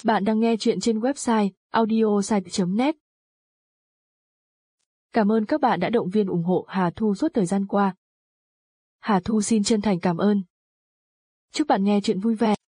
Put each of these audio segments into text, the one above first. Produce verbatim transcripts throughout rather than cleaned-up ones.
Bạn đang nghe chuyện trên website audiosite chấm net. Cảm ơn các bạn đã động viên ủng hộ Hà Thu suốt thời gian qua. Hà Thu xin chân thành cảm ơn. Chúc bạn nghe chuyện vui vẻ.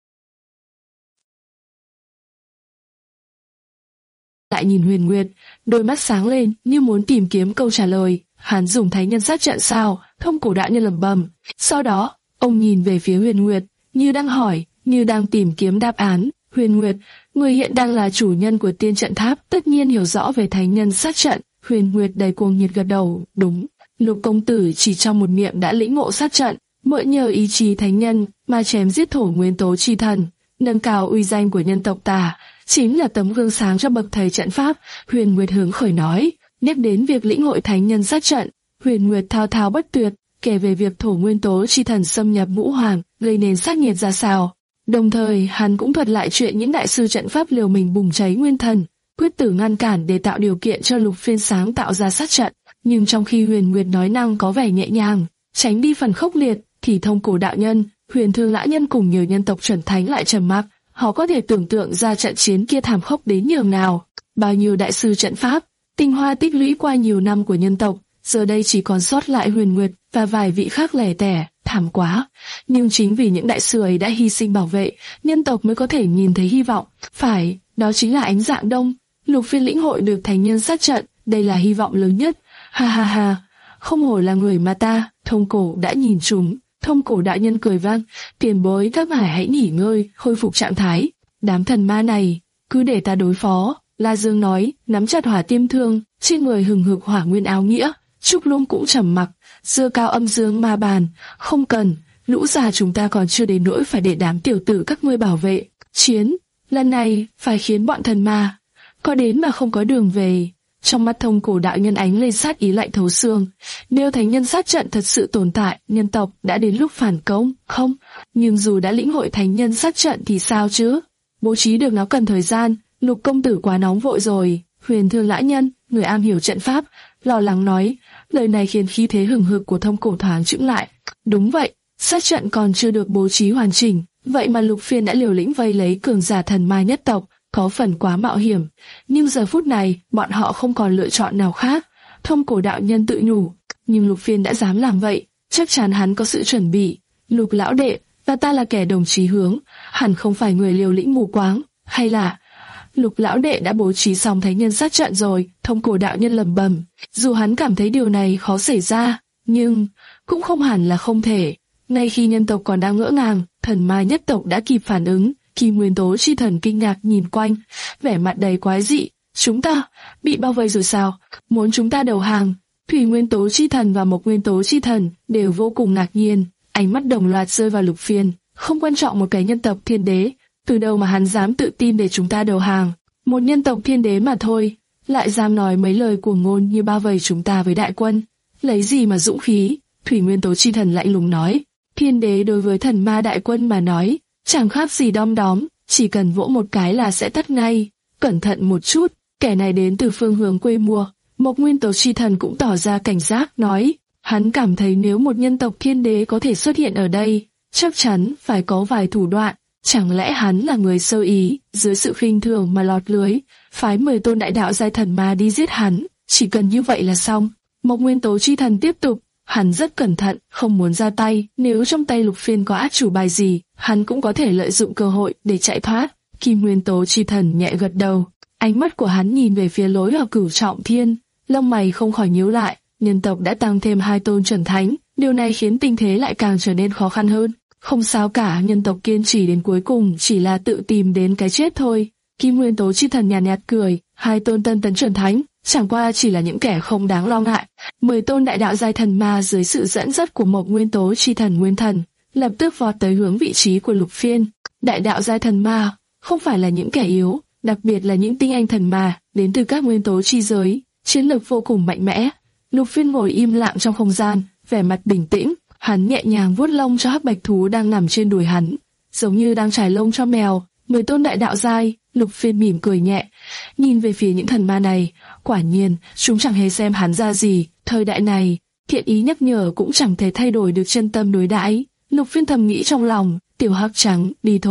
Lại nhìn Huyền Nguyệt, đôi mắt sáng lên như muốn tìm kiếm câu trả lời. Hắn dùng thánh nhân sát trận sao? Thông cổ đạo nhân lẩm bẩm. Sau đó, ông nhìn về phía Huyền Nguyệt, như đang hỏi, như đang tìm kiếm đáp án. Huyền Nguyệt, người hiện đang là chủ nhân của tiên trận tháp, tất nhiên hiểu rõ về thánh nhân sát trận. Huyền Nguyệt đầy cuồng nhiệt gật đầu, đúng. Lục công tử chỉ trong một niệm đã lĩnh ngộ sát trận, mượn nhờ ý chí thánh nhân mà chém giết thổ nguyên tố chi thần, nâng cao uy danh của nhân tộc ta, chính là tấm gương sáng cho bậc thầy trận pháp. Huyền Nguyệt hứng khởi nói, nhắc đến việc lĩnh hội thánh nhân sát trận, Huyền Nguyệt thao thao bất tuyệt, kể về việc thổ nguyên tố chi thần xâm nhập Ngũ Hoàng, gây nên sát nhiệt ra sao. Đồng thời, hắn cũng thuật lại chuyện những đại sư trận pháp liều mình bùng cháy nguyên thần, quyết tử ngăn cản để tạo điều kiện cho Lục Phiên sáng tạo ra sát trận. Nhưng trong khi Huyền Nguyệt nói năng có vẻ nhẹ nhàng, tránh đi phần khốc liệt, thì Thông Cổ đạo nhân, Huyền Thương Lã nhân cùng nhiều nhân tộc chuẩn thánh lại trầm mặc. Họ có thể tưởng tượng ra trận chiến kia thảm khốc đến nhường nào. Bao nhiêu đại sư trận pháp, tinh hoa tích lũy qua nhiều năm của nhân tộc, giờ đây chỉ còn sót lại Huyền Nguyệt và vài vị khác lẻ tẻ, thảm quá. Nhưng chính vì những đại sư ấy đã hy sinh bảo vệ, nhân tộc mới có thể nhìn thấy hy vọng. Phải, đó chính là ánh dạng đông. Lục Phiên lĩnh hội được thánh nhân sát trận, đây là hy vọng lớn nhất. Ha ha ha, không hổ là người mà ta, Thông Cổ đã nhìn chúng. Thông Cổ đạo nhân cười vang, tiền bối các ngài hãy nghỉ ngơi, khôi phục trạng thái. Đám thần ma này, cứ để ta đối phó. La Dương nói, nắm chặt hỏa tiêm thương, trên người hừng hực hỏa nguyên áo nghĩa. Trúc Lung cũng trầm mặc, giơ cao âm dương ma bàn, không cần, lũ già chúng ta còn chưa đến nỗi phải để đám tiểu tử các ngươi bảo vệ. Chiến, lần này phải khiến bọn thần ma có đến mà không có đường về. Trong mắt Thông Cổ đạo nhân ánh lên sát ý lạnh thấu xương. Nếu thánh nhân sát trận thật sự tồn tại, nhân tộc đã đến lúc phản công, không? Nhưng dù đã lĩnh hội thánh nhân sát trận thì sao chứ? Bố trí được nó cần thời gian. Lục công tử quá nóng vội rồi. Huyền Thương Lã nhân, người am hiểu trận pháp, lo lắng nói. Lời này khiến khí thế hừng hực của Thông Cổ thoáng chững lại. Đúng vậy, sát trận còn chưa được bố trí hoàn chỉnh, vậy mà Lục Phiên đã liều lĩnh vây lấy cường giả thần ma nhất tộc, có phần quá mạo hiểm. Nhưng giờ phút này, bọn họ không còn lựa chọn nào khác. Thông Cổ đạo nhân tự nhủ, nhưng Lục Phiên đã dám làm vậy, chắc chắn hắn có sự chuẩn bị. Lục lão đệ, và ta là kẻ đồng chí hướng, hẳn không phải người liều lĩnh mù quáng, hay là... Lục lão đệ đã bố trí xong thánh nhân sát trận rồi, Thông Cổ đạo nhân lẩm bẩm. Dù hắn cảm thấy điều này khó xảy ra, nhưng cũng không hẳn là không thể. Ngay khi nhân tộc còn đang ngỡ ngàng, thần ma nhất tộc đã kịp phản ứng. Kim Nguyên Tố chi thần kinh ngạc nhìn quanh, vẻ mặt đầy quái dị. Chúng ta bị bao vây rồi sao? Muốn chúng ta đầu hàng? Thủy Nguyên Tố chi thần và Mộc Nguyên Tố chi thần đều vô cùng ngạc nhiên, ánh mắt đồng loạt rơi vào Lục Phiên. Không quan trọng một cái nhân tộc thiên đế, từ đâu mà hắn dám tự tin để chúng ta đầu hàng? Một nhân tộc thiên đế mà thôi, lại dám nói mấy lời cuồng ngôn như bao vây chúng ta với đại quân, lấy gì mà dũng khí? Thủy Nguyên Tố chi thần lạnh lùng nói. Thiên đế đối với thần ma đại quân mà nói, chẳng khác gì đom đóm, chỉ cần vỗ một cái là sẽ tắt ngay. Cẩn thận một chút, kẻ này đến từ phương hướng quê mùa. Mộc Nguyên Tố chi thần cũng tỏ ra cảnh giác, nói, hắn cảm thấy nếu một nhân tộc thiên đế có thể xuất hiện ở đây, chắc chắn phải có vài thủ đoạn. Chẳng lẽ hắn là người sơ ý, dưới sự khinh thường mà lọt lưới, phái mười tôn đại đạo giai thần ma đi giết hắn, chỉ cần như vậy là xong. Mộc Nguyên Tố chi thần tiếp tục, hắn rất cẩn thận, không muốn ra tay, nếu trong tay Lục Phiên có át chủ bài gì, hắn cũng có thể lợi dụng cơ hội để chạy thoát. Kim Nguyên Tố chi thần nhẹ gật đầu, ánh mắt của hắn nhìn về phía lối vào Cửu Trọng Thiên, lông mày không khỏi nhíu lại. Nhân tộc đã tăng thêm hai tôn chuẩn thánh, điều này khiến tình thế lại càng trở nên khó khăn hơn. Không sao cả, nhân tộc kiên trì đến cuối cùng chỉ là tự tìm đến cái chết thôi. Kim Nguyên Tố chi thần nhàn nhạt, nhạt cười, hai tôn tân tấn chuẩn thánh, chẳng qua chỉ là những kẻ không đáng lo ngại. Mười tôn đại đạo giai thần ma dưới sự dẫn dắt của Mộc Nguyên Tố chi thần Nguyên Thần, lập tức vọt tới hướng vị trí của Lục Phiên. Đại đạo giai thần ma không phải là những kẻ yếu, đặc biệt là những tinh anh thần ma đến từ các nguyên tố chi giới, chiến lược vô cùng mạnh mẽ. Lục Phiên ngồi im lặng trong không gian, vẻ mặt bình tĩnh. Hắn nhẹ nhàng vuốt lông cho hắc bạch thú đang nằm trên đùi hắn, giống như đang trải lông cho mèo. Mười tôn đại đạo giai, Lục Phiên mỉm cười nhẹ, nhìn về phía những thần ma này. Quả nhiên, chúng chẳng hề xem hắn ra gì. Thời đại này, thiện ý nhắc nhở cũng chẳng thể thay đổi được chân tâm đối đãi. Lục Phiên thầm nghĩ trong lòng, tiểu hắc trắng, đi thôi.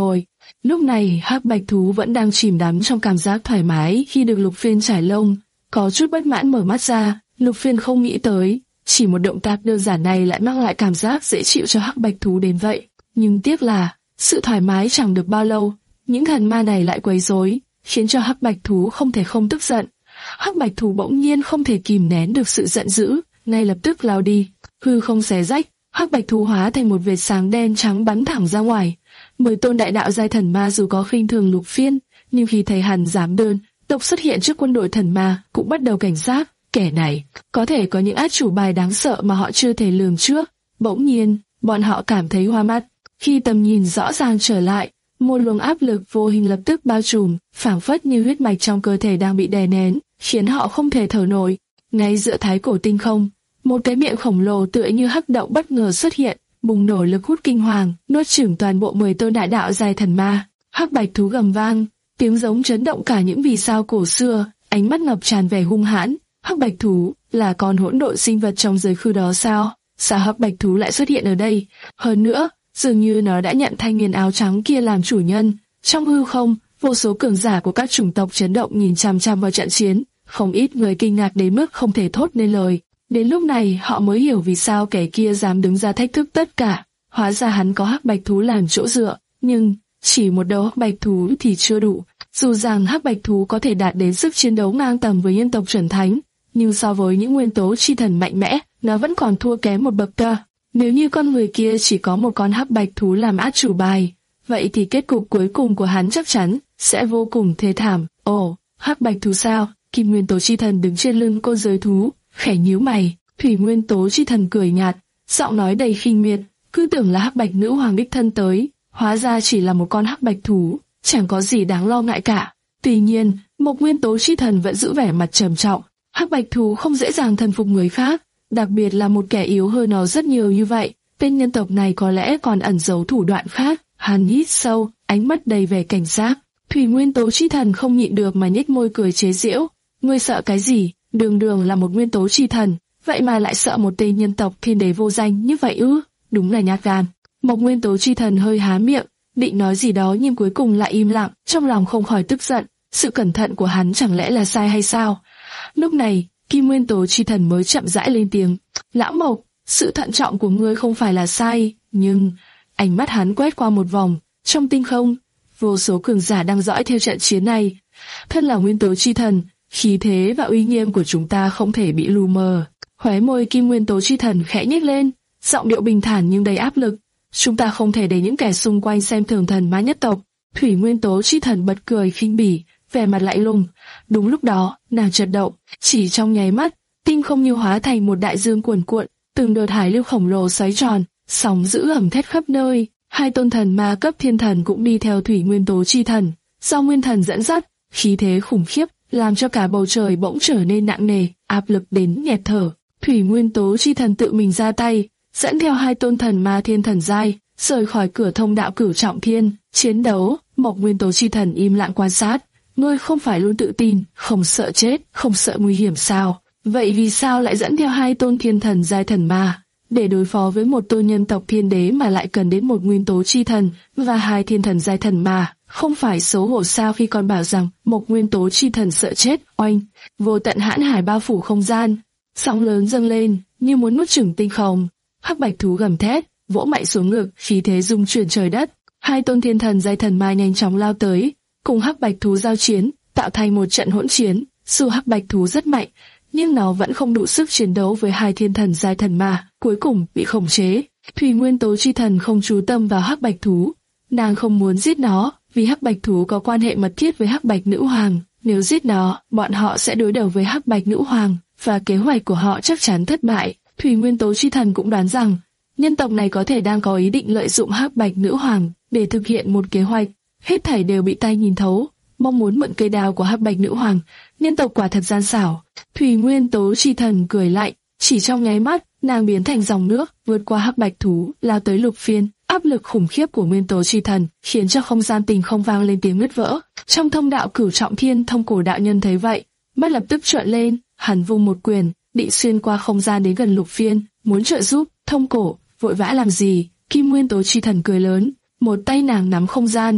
Lúc này hắc bạch thú vẫn đang chìm đắm trong cảm giác thoải mái khi được Lục Phiên trải lông, có chút bất mãn mở mắt ra. Lục Phiên không nghĩ tới, chỉ một động tác đơn giản này lại mang lại cảm giác dễ chịu cho hắc bạch thú đến vậy. Nhưng tiếc là, sự thoải mái chẳng được bao lâu, những thần ma này lại quấy rối, khiến cho hắc bạch thú không thể không tức giận. Hắc bạch thú bỗng nhiên không thể kìm nén được sự giận dữ, ngay lập tức lao đi. Hư không xé rách, hắc bạch thú hóa thành một vệt sáng đen trắng bắn thẳng ra ngoài. Mười tôn đại đạo giai thần ma dù có khinh thường Lục Phiên, nhưng khi thấy hắn dám đơn độc xuất hiện trước quân đội thần ma, cũng bắt đầu cảnh giác. Kẻ này có thể có những át chủ bài đáng sợ mà họ chưa thể lường trước. Bỗng nhiên, bọn họ cảm thấy hoa mắt. Khi tầm nhìn rõ ràng trở lại, một luồng áp lực vô hình lập tức bao trùm, phảng phất như huyết mạch trong cơ thể đang bị đè nén, khiến họ không thể thở nổi. Ngay giữa thái cổ tinh không, một cái miệng khổng lồ tựa như hắc động bất ngờ xuất hiện, bùng nổ lực hút kinh hoàng, nuốt chửng toàn bộ mười tôn đại đạo giai thần ma. Hắc bạch thú gầm vang, tiếng giống chấn động cả những vì sao cổ xưa, ánh mắt ngập tràn vẻ hung hãn. Hắc bạch thú là con hỗn độn sinh vật trong giới khư đó sao? Sao hắc bạch thú lại xuất hiện ở đây? Hơn nữa, dường như nó đã nhận thanh niên áo trắng kia làm chủ nhân. Trong hư không, vô số cường giả của các chủng tộc chấn động nhìn chằm chằm vào trận chiến, không ít người kinh ngạc đến mức không thể thốt nên lời. Đến lúc này họ mới hiểu vì sao kẻ kia dám đứng ra thách thức tất cả. Hóa ra hắn có hắc bạch thú làm chỗ dựa, nhưng chỉ một đầu hắc bạch thú thì chưa đủ. Dù rằng hắc bạch thú có thể đạt đến sức chiến đấu ngang tầm với nhân tộc chuẩn thánh, nhưng so với những nguyên tố chi thần mạnh mẽ, nó vẫn còn thua kém một bậc cơ. Nếu như con người kia chỉ có một con hắc bạch thú làm át chủ bài, vậy thì kết cục cuối cùng của hắn chắc chắn sẽ vô cùng thê thảm. Ồ, hắc bạch thú sao? Kim nguyên tố chi thần đứng trên lưng cô giới thú, khẽ nhíu mày. Thủy nguyên tố chi thần cười nhạt, giọng nói đầy khinh miệt, cứ tưởng là hắc bạch nữ hoàng đích thân tới, hóa ra chỉ là một con hắc bạch thú, chẳng có gì đáng lo ngại cả. Tuy nhiên, Mộc nguyên tố chi thần vẫn giữ vẻ mặt trầm trọng. Hắc bạch thú không dễ dàng thần phục người khác, đặc biệt là một kẻ yếu hơn nó rất nhiều như vậy. Tên nhân tộc này có lẽ còn ẩn giấu thủ đoạn khác. Hắn hít sâu, ánh mắt đầy vẻ cảnh giác. Thủy nguyên tố chi thần không nhịn được mà nhếch môi cười chế giễu. Ngươi sợ cái gì? Đường đường là một nguyên tố chi thần, vậy mà lại sợ một tên nhân tộc thiên đế vô danh như vậy ư? Đúng là nhát gan. Mộc nguyên tố chi thần hơi há miệng, định nói gì đó nhưng cuối cùng lại im lặng, trong lòng không khỏi tức giận. Sự cẩn thận của hắn chẳng lẽ là sai hay sao? Lúc này, Kim nguyên tố chi thần mới chậm rãi lên tiếng. Lão Mộc, sự thận trọng của ngươi không phải là sai, nhưng... Ánh mắt hắn quét qua một vòng, trong tinh không, vô số cường giả đang dõi theo trận chiến này. Thân là nguyên tố chi thần, khí thế và uy nghiêm của chúng ta không thể bị lu mờ. Khóe môi Kim nguyên tố chi thần khẽ nhếch lên, giọng điệu bình thản nhưng đầy áp lực. Chúng ta không thể để những kẻ xung quanh xem thường thần ma nhất tộc. Thủy nguyên tố chi thần bật cười khinh bỉ, vẻ mặt lạnh lùng. Đúng lúc đó, nàng chợt động, chỉ trong nháy mắt, tinh không như hóa thành một đại dương cuồn cuộn, từng đợt hải lưu khổng lồ xoáy tròn, sóng dữ ẩm thét khắp nơi. Hai tôn thần ma cấp thiên thần cũng đi theo thủy nguyên tố chi thần, do nguyên thần dẫn dắt, khí thế khủng khiếp, làm cho cả bầu trời bỗng trở nên nặng nề, áp lực đến nghẹt thở. Thủy nguyên tố chi thần tự mình ra tay, dẫn theo hai tôn thần ma thiên thần giai, rời khỏi cửa thông đạo cửu trọng thiên, chiến đấu. Mộc nguyên tố chi thần im lặng quan sát. Ngươi không phải luôn tự tin, không sợ chết, không sợ nguy hiểm sao? Vậy vì sao lại dẫn theo hai tôn thiên thần giai thần ma? Để đối phó với một tôn nhân tộc thiên đế mà lại cần đến một nguyên tố chi thần và hai thiên thần giai thần ma, không phải xấu hổ sao khi còn bảo rằng một nguyên tố chi thần sợ chết? Oanh! Vô tận hãn hải bao phủ không gian, sóng lớn dâng lên như muốn nuốt chửng tinh không. Hắc bạch thú gầm thét, vỗ mạnh xuống ngực, khí thế rung chuyển trời đất. Hai tôn thiên thần giai thần ma nhanh chóng lao tới, cùng hắc bạch thú giao chiến, tạo thành một trận hỗn chiến. Dù hắc bạch thú rất mạnh, nhưng nó vẫn không đủ sức chiến đấu với hai thiên thần giai thần ma, cuối cùng bị khống chế. Thủy nguyên tố chi thần không chú tâm vào hắc bạch thú, nàng không muốn giết nó, vì hắc bạch thú có quan hệ mật thiết với hắc bạch nữ hoàng. Nếu giết nó, bọn họ sẽ đối đầu với hắc bạch nữ hoàng, và kế hoạch của họ chắc chắn thất bại. Thủy nguyên tố chi thần cũng đoán rằng nhân tộc này có thể đang có ý định lợi dụng hắc bạch nữ hoàng để thực hiện một kế hoạch. Hết thảy đều bị tai nhìn thấu, mong muốn mượn cây đao của hắc bạch nữ hoàng. Nhân tộc quả thật gian xảo. Thủy nguyên tố chi thần cười lạnh, chỉ trong nháy mắt, nàng biến thành dòng nước, vượt qua hắc bạch thú, lao tới Lục Phiên. Áp lực khủng khiếp của nguyên tố chi thần khiến cho không gian tình không vang lên tiếng nứt vỡ. Trong thông đạo cửu trọng thiên, Thông Cổ đạo nhân thấy vậy, mắt lập tức trợn lên, hắn vung một quyền, định xuyên qua không gian đến gần Lục Phiên, muốn trợ giúp. Thông Cổ, vội vã làm gì? Kim nguyên tố chi thần cười lớn, một tay nàng nắm không gian,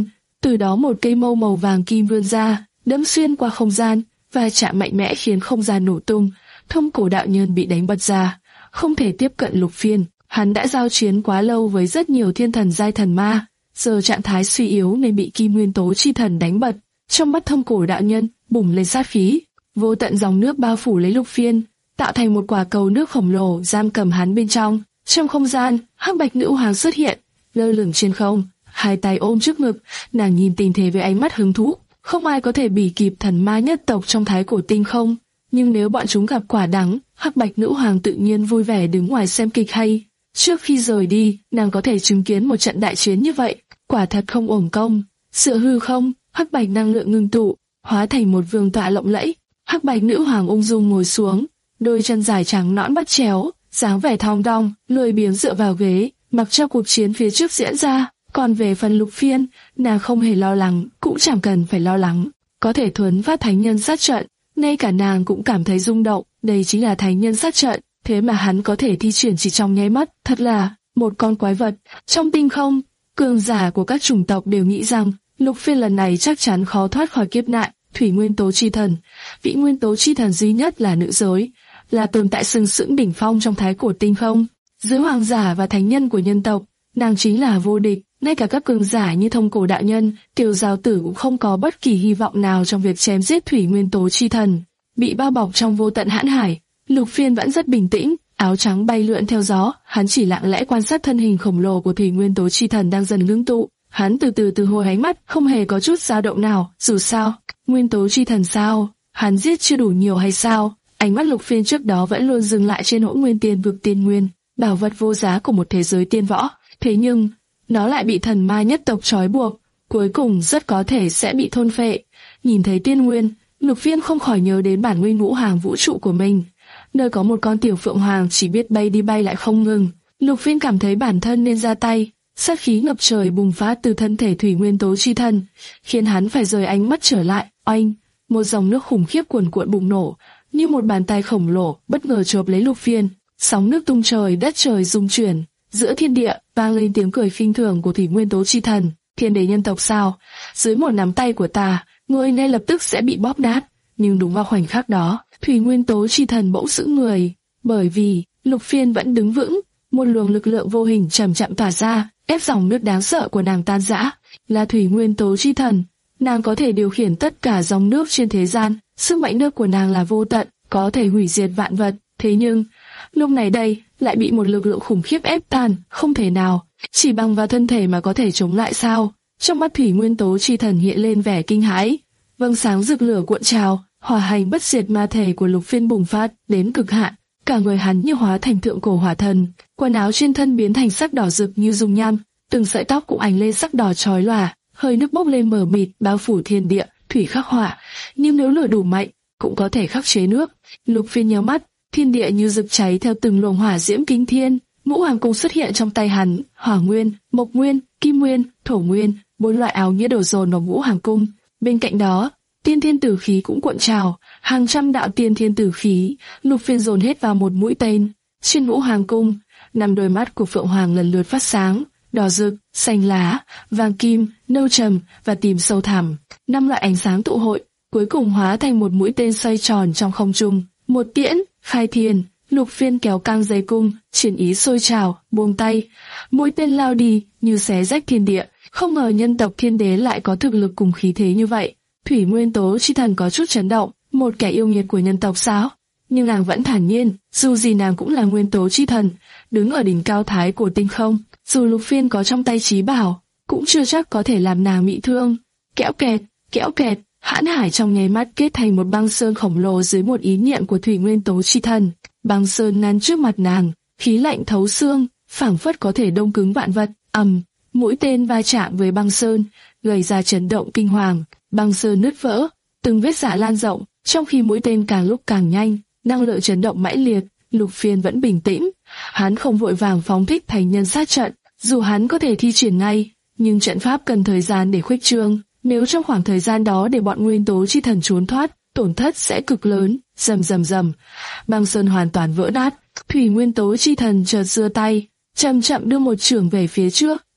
Từ đó một cây mâu màu vàng kim vươn ra, đâm xuyên qua không gian, và chạm mạnh mẽ khiến không gian nổ tung. Thông cổ đạo nhân bị đánh bật ra, không thể tiếp cận Lục Phiên. Hắn đã giao chiến quá lâu với rất nhiều thiên thần giai thần ma, giờ trạng thái suy yếu nên bị kim nguyên tố chi thần đánh bật. Trong mắt thông cổ đạo nhân bùng lên sát khí, vô tận dòng nước bao phủ lấy Lục Phiên, tạo thành một quả cầu nước khổng lồ giam cầm hắn bên trong. Trong không gian, hắc bạch nữ hoàng xuất hiện, lơ lửng trên không, hai tay ôm trước ngực, nàng nhìn tình thế với ánh mắt hứng thú. Không ai có thể bì kịp thần ma nhất tộc trong thái cổ tinh không, nhưng nếu bọn chúng gặp quả đắng, hắc bạch nữ hoàng tự nhiên vui vẻ đứng ngoài xem kịch hay. Trước khi rời đi, nàng có thể chứng kiến một trận đại chiến như vậy, quả thật không uổng công. Sự hư không, hắc bạch năng lượng ngưng tụ, hóa thành một vương tọa lộng lẫy. Hắc bạch nữ hoàng ung dung ngồi xuống, đôi chân dài trắng nõn bắt chéo, dáng vẻ thong dong, lười biếng dựa vào ghế, mặc cho cuộc chiến phía trước diễn ra. Còn về phần Lục Phiên, nàng không hề lo lắng, cũng chẳng cần phải lo lắng. Có thể thuấn phát thánh nhân sát trận, ngay cả nàng cũng cảm thấy rung động. Đây chính là thánh nhân sát trận, thế mà hắn có thể thi triển chỉ trong nháy mắt, thật là một con quái vật. Trong tinh không, cường giả của các chủng tộc đều nghĩ rằng Lục Phiên lần này chắc chắn khó thoát khỏi kiếp nạn. Thủy nguyên tố chi thần, vị nguyên tố chi thần duy nhất là nữ giới, là tồn tại sừng sững đỉnh phong trong thái cổ tinh không. Dưới hoàng giả và thánh nhân của nhân tộc, nàng chính là vô địch. Ngay cả các cường giả như thông cổ đạo nhân, Tiêu Giao Tử cũng không có bất kỳ hy vọng nào trong việc chém giết thủy nguyên tố chi thần. Bị bao bọc trong vô tận hãn hải, Lục Phiên vẫn rất bình tĩnh, áo trắng bay lượn theo gió, hắn chỉ lặng lẽ quan sát thân hình khổng lồ của thủy nguyên tố chi thần đang dần ngưng tụ. Hắn từ từ từ hồi ánh mắt, không hề có chút dao động nào. Dù sao, nguyên tố chi thần sao? Hắn giết chưa đủ nhiều hay sao? Ánh mắt Lục Phiên trước đó vẫn luôn dừng lại trên Hỗn Nguyên Tiên Vực Tiên Nguyên, bảo vật vô giá của một thế giới tiên võ. Thế nhưng nó lại bị thần ma nhất tộc trói buộc, cuối cùng rất có thể sẽ bị thôn phệ. Nhìn thấy tiên nguyên, Lục Phiên không khỏi nhớ đến bản nguyên ngũ hàng vũ trụ của mình, nơi có một con tiểu phượng hoàng chỉ biết bay đi bay lại không ngừng. Lục Phiên cảm thấy bản thân nên ra tay. Sát khí ngập trời bùng phát từ thân thể thủy nguyên tố chi thần, khiến hắn phải rời ánh mắt trở lại. Oanh, một dòng nước khủng khiếp cuồn cuộn bùng nổ, như một bàn tay khổng lồ bất ngờ chộp lấy Lục Phiên. Sóng nước tung trời, đất trời rung chuyển. Giữa thiên địa vang lên tiếng cười khinh thường của thủy nguyên tố chi thần. Thiên đế nhân tộc sao? Dưới một nắm tay của ta, ngươi ngay lập tức sẽ bị bóp nát. Nhưng đúng vào khoảnh khắc đó, thủy nguyên tố chi thần bỗng sững người, bởi vì Lục Phiên vẫn đứng vững. Một luồng lực lượng vô hình chậm chậm tỏa ra, ép dòng nước đáng sợ của nàng tan rã. Là thủy nguyên tố chi thần, nàng có thể điều khiển tất cả dòng nước trên thế gian. Sức mạnh nước của nàng là vô tận, có thể hủy diệt vạn vật. Thế nhưng lúc này đây lại bị một lực lượng khủng khiếp ép tan, không thể nào, chỉ bằng vào thân thể mà có thể chống lại sao? Trong mắt thủy nguyên tố chi thần hiện lên vẻ kinh hãi. Vầng sáng rực lửa cuộn trào, hỏa hành bất diệt ma thể của Lục Phiên bùng phát đến cực hạn, cả người hắn như hóa thành thượng cổ hỏa thần, quần áo trên thân biến thành sắc đỏ rực như dung nham, từng sợi tóc cũng ánh lên sắc đỏ chói lòa, hơi nước bốc lên mờ mịt bao phủ thiên địa. Thủy khắc hỏa, nhưng nếu lửa đủ mạnh cũng có thể khắc chế nước. Lục Phiên nhíu mắt, thiên địa như rực cháy theo từng luồng hỏa diễm kinh thiên. Ngũ hoàng cung xuất hiện trong tay hắn, hỏa nguyên, mộc nguyên, kim nguyên, thổ nguyên, bốn loại áo nghĩa đổ dồn vào ngũ hoàng cung. Bên cạnh đó, tiên thiên tử khí cũng cuộn trào, hàng trăm đạo tiên thiên tử khí. Lục Phiên dồn hết vào một mũi tên. Trên ngũ hoàng cung, năm đôi mắt của phượng hoàng lần lượt phát sáng, đỏ rực, xanh lá, vàng kim, nâu trầm và tím sâu thẳm. Năm loại ánh sáng tụ hội, cuối cùng hóa thành một mũi tên xoay tròn trong không trung. Một tiễn, khai thiên. Lục Phiên kéo căng dây cung, chiến ý sôi trào, buông tay, mũi tên lao đi như xé rách thiên địa. Không ngờ nhân tộc thiên đế lại có thực lực cùng khí thế như vậy. Thủy nguyên tố chi thần có chút chấn động, một kẻ yêu nghiệt của nhân tộc sao? Nhưng nàng vẫn thản nhiên, dù gì nàng cũng là nguyên tố chi thần, đứng ở đỉnh cao thái của tinh không. Dù Lục Phiên có trong tay chí bảo, cũng chưa chắc có thể làm nàng bị thương. Kẽo kẹt, kẽo kẹt, hãn hải trong nháy mắt kết thành một băng sơn khổng lồ dưới một ý niệm của thủy nguyên tố chi thần. Băng sơn nắn trước mặt nàng, khí lạnh thấu xương, phảng phất có thể đông cứng vạn vật. Ầm, mũi tên va chạm với băng sơn, gây ra chấn động kinh hoàng. Băng sơn nứt vỡ, từng vết rã lan rộng. Trong khi mũi tên càng lúc càng nhanh, năng lượng chấn động mãnh liệt, Lục Phiên vẫn bình tĩnh. Hắn không vội vàng phóng thích thành nhân sát trận, dù hắn có thể thi triển ngay, nhưng trận pháp cần thời gian để khuếch trương. Nếu trong khoảng thời gian đó để bọn nguyên tố chi thần trốn thoát, tổn thất sẽ cực lớn. Rầm rầm rầm, băng sơn hoàn toàn vỡ nát. Thủy nguyên tố chi thần chợt giơ tay, chậm chậm đưa một chưởng về phía trước.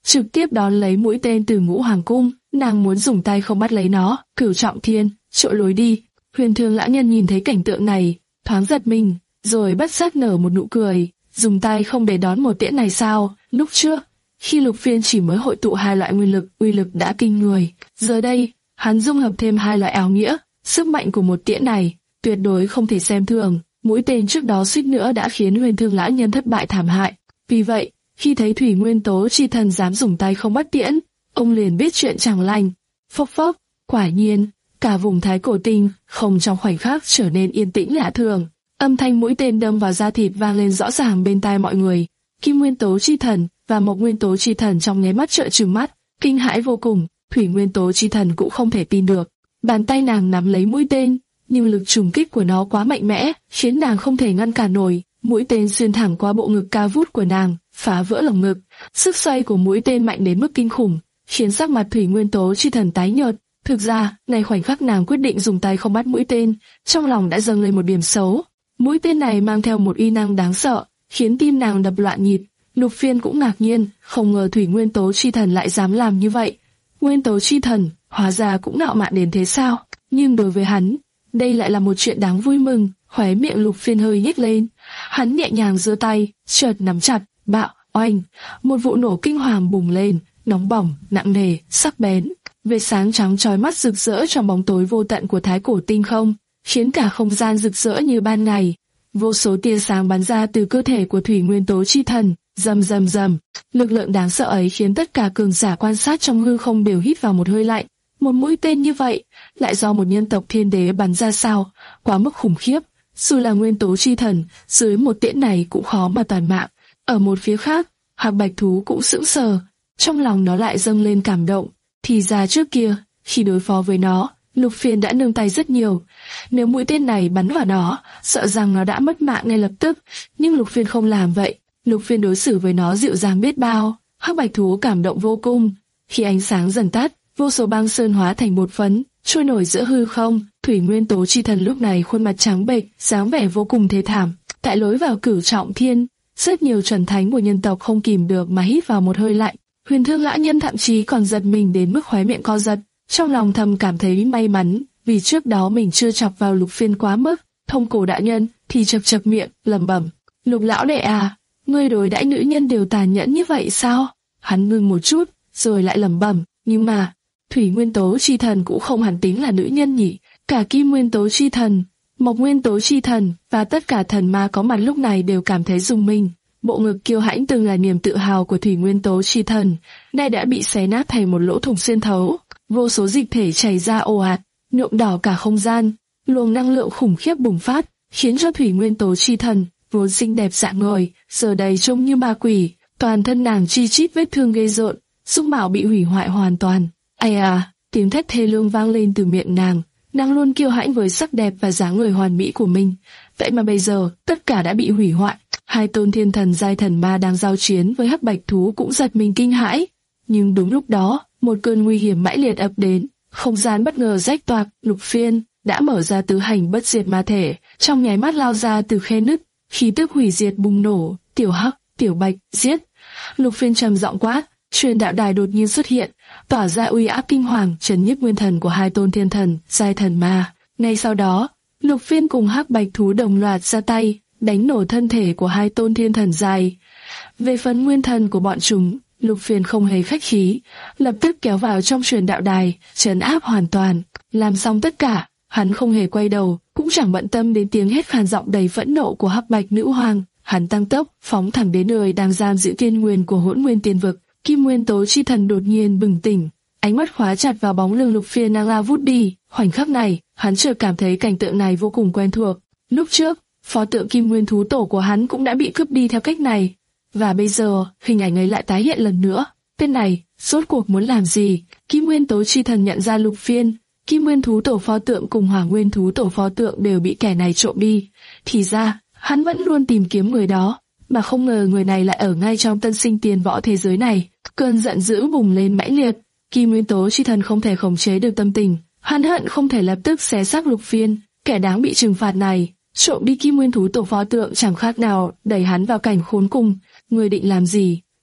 trực tiếp đón lấy mũi tên từ Ngũ Hoàng cung. Nàng muốn dùng tay không bắt lấy nó. Cửu Trọng Thiên, chỗ lối đi. Huyền Thương lão nhân nhìn thấy cảnh tượng này, thoáng giật mình, rồi bất giác nở một nụ cười. Dùng tay không để đón một tiễn này sao? Lúc trước, khi Lục Phiên chỉ mới hội tụ hai loại nguyên lực, uy lực đã kinh người. Giờ đây, hắn dung hợp thêm hai loại áo nghĩa, sức mạnh của một tiễn này tuyệt đối không thể xem thường. Mũi tên trước đó suýt nữa đã khiến Huyền Thương lão nhân thất bại thảm hại. Vì vậy, khi thấy Thủy Nguyên Tố Chi Thần dám dùng tay không bắt tiễn, ông liền biết chuyện chẳng lành. Phốc phốc, quả nhiên, cả vùng Thái Cổ Tinh không trong khoảnh khắc trở nên yên tĩnh lạ thường. Âm thanh mũi tên đâm vào da thịt vang lên rõ ràng bên tai mọi người. Kim Nguyên Tố Chi Thần và Mộc Nguyên Tố Chi Thần trong nháy mắt trợn trừng mắt, kinh hãi vô cùng. Thủy Nguyên Tố Chi Thần cũng không thể tin được. Bàn tay nàng nắm lấy mũi tên, nhưng lực trùng kích của nó quá mạnh mẽ, khiến nàng không thể ngăn cản nổi. Mũi tên xuyên thẳng qua bộ ngực cao vút của nàng, phá vỡ lồng ngực. Sức xoay của mũi tên mạnh đến mức kinh khủng, khiến sắc mặt Thủy Nguyên Tố Chi Thần tái nhợt. Thực ra, ngay khoảnh khắc nàng quyết định dùng tay không bắt mũi tên, trong lòng đã dâng lên một điểm xấu. Mũi tên này mang theo một uy năng đáng sợ, khiến tim nàng đập loạn nhịp. Lục Phiên cũng ngạc nhiên, không ngờ Thủy Nguyên Tố Chi Thần lại dám làm như vậy. Nguyên Tố Chi Thần, hóa ra cũng ngạo mạn đến thế sao? Nhưng đối với hắn, đây lại là một chuyện đáng vui mừng. Khóe miệng Lục Phiên hơi nhếch lên, hắn nhẹ nhàng giơ tay, chợt nắm chặt, bạo, oanh, một vụ nổ kinh hoàng bùng lên, nóng bỏng, nặng nề, sắc bén. Vệt sáng trắng chói mắt rực rỡ trong bóng tối vô tận của Thái Cổ Tinh không, khiến cả không gian rực rỡ như ban ngày. Vô số tia sáng bắn ra từ cơ thể của Thủy Nguyên Tố Chi Thần, rầm rầm rầm. Lực lượng đáng sợ ấy khiến tất cả cường giả quan sát trong hư không đều hít vào một hơi lạnh. Một mũi tên như vậy, lại do một nhân tộc thiên đế bắn ra sao? Quá mức khủng khiếp. Dù là Nguyên Tố Chi Thần, dưới một tiễn này cũng khó mà toàn mạng. Ở một phía khác, Hạc Bạch Thú cũng sững sờ, trong lòng nó lại dâng lên cảm động. Thì ra trước kia, khi đối phó với nó, Lục Phiên đã nương tay rất nhiều. Nếu mũi tên này bắn vào nó, sợ rằng nó đã mất mạng ngay lập tức. Nhưng Lục Phiên không làm vậy. Lục Phiên đối xử với nó dịu dàng biết bao. Hắc Bạch Thú cảm động vô cùng. Khi ánh sáng dần tắt, vô số băng sơn hóa thành bột phấn, trôi nổi giữa hư không. Thủy Nguyên Tố Chi Thần lúc này khuôn mặt trắng bệch, dáng vẻ vô cùng thê thảm. Tại lối vào Cửu Trọng Thiên, rất nhiều chuẩn thánh của nhân tộc không kìm được mà hít vào một hơi lạnh. Huyền Thương lão nhân thậm chí còn giật mình đến mức khóe miệng co giật, trong lòng thầm cảm thấy may mắn, vì trước đó mình chưa chọc vào Lục Phiên quá mức. Thông Cổ đại nhân thì chật chật miệng, lẩm bẩm: "Lục lão đệ à, ngươi đối đãi nữ nhân đều tàn nhẫn như vậy sao?" Hắn ngừng một chút, rồi lại lẩm bẩm: "Nhưng mà, Thủy Nguyên Tố Chi Thần cũng không hẳn tính là nữ nhân nhỉ?" Cả Kim Nguyên Tố Chi Thần, Mộc Nguyên Tố Chi Thần và tất cả thần ma có mặt lúc này đều cảm thấy rùng mình. Bộ ngực kiêu hãnh từng là niềm tự hào của Thủy Nguyên Tố Chi Thần, nay đã bị xé nát thành một lỗ thủng xuyên thấu. Vô số dịch thể chảy ra ồ ạt, nhuộm đỏ cả không gian. Luồng năng lượng khủng khiếp bùng phát, khiến cho Thủy Nguyên Tố Chi Thần, vốn xinh đẹp dạng ngời, giờ đây trông như ma quỷ. Toàn thân nàng chi chít vết thương ghê rợn, dung mạo bị hủy hoại hoàn toàn. Ai à, tiếng thét thê lương vang lên từ miệng nàng. Nàng luôn kiêu hãnh với sắc đẹp và dáng người hoàn mỹ của mình, vậy mà bây giờ tất cả đã bị hủy hoại. Hai tôn thiên thần giai thần ma đang giao chiến với Hắc Bạch Thú cũng giật mình kinh hãi. Nhưng đúng lúc đó, một cơn nguy hiểm mãnh liệt ập đến, không gian bất ngờ rách toạc. Lục Phiên đã mở ra tứ hành bất diệt ma thể, trong nháy mắt lao ra từ khe nứt, khí tức hủy diệt bùng nổ. Tiểu Hắc, Tiểu Bạch, giết! Lục Phiên trầm giọng quát. Truyền đạo đài đột nhiên xuất hiện, tỏa ra uy áp kinh hoàng, trấn nhiếp nguyên thần của hai tôn thiên thần giai thần ma. Ngay sau đó, Lục Phiên cùng Hắc Bạch Thú đồng loạt ra tay, đánh nổ thân thể của hai tôn thiên thần giai. Về phần nguyên thần của bọn chúng, Lục Phiên không hề khách khí, lập tức kéo vào trong truyền đạo đài, trấn áp hoàn toàn. Làm xong tất cả, hắn không hề quay đầu, cũng chẳng bận tâm đến tiếng hét khàn giọng đầy phẫn nộ của Hắc Bạch Nữ Hoàng. Hắn tăng tốc, phóng thẳng đến nơi đang giam giữ tiên nguyên của Hỗn Nguyên Tiên Vực. Kim Nguyên Tố Chi Thần đột nhiên bừng tỉnh, ánh mắt khóa chặt vào bóng lưng Lục Phiên đang lao vút đi. Khoảnh khắc này, hắn chợt cảm thấy cảnh tượng này vô cùng quen thuộc. Lúc trước, pho tượng Kim Nguyên Thú Tổ của hắn cũng đã bị cướp đi theo cách này, và bây giờ hình ảnh ấy lại tái hiện lần nữa. Tên này, rốt cuộc muốn làm gì? Kim Nguyên Tố Chi Thần nhận ra Lục Phiên, Kim Nguyên Thú Tổ pho tượng cùng Hỏa Nguyên Thú Tổ pho tượng đều bị kẻ này trộm đi. Thì ra, hắn vẫn luôn tìm kiếm người đó, mà không ngờ người này lại ở ngay trong tân sinh tiền võ thế giới này. Cơn giận dữ bùng lên mãnh liệt, Kim Nguyên Tố Chi Thần không thể khống chế được tâm tình, hắn hận không thể lập tức xé xác Lục Phiên, kẻ đáng bị trừng phạt này. Trộm đi Kim Nguyên Thú Tổ pho tượng chẳng khác nào đẩy hắn vào cảnh khốn cùng. Người định làm gì?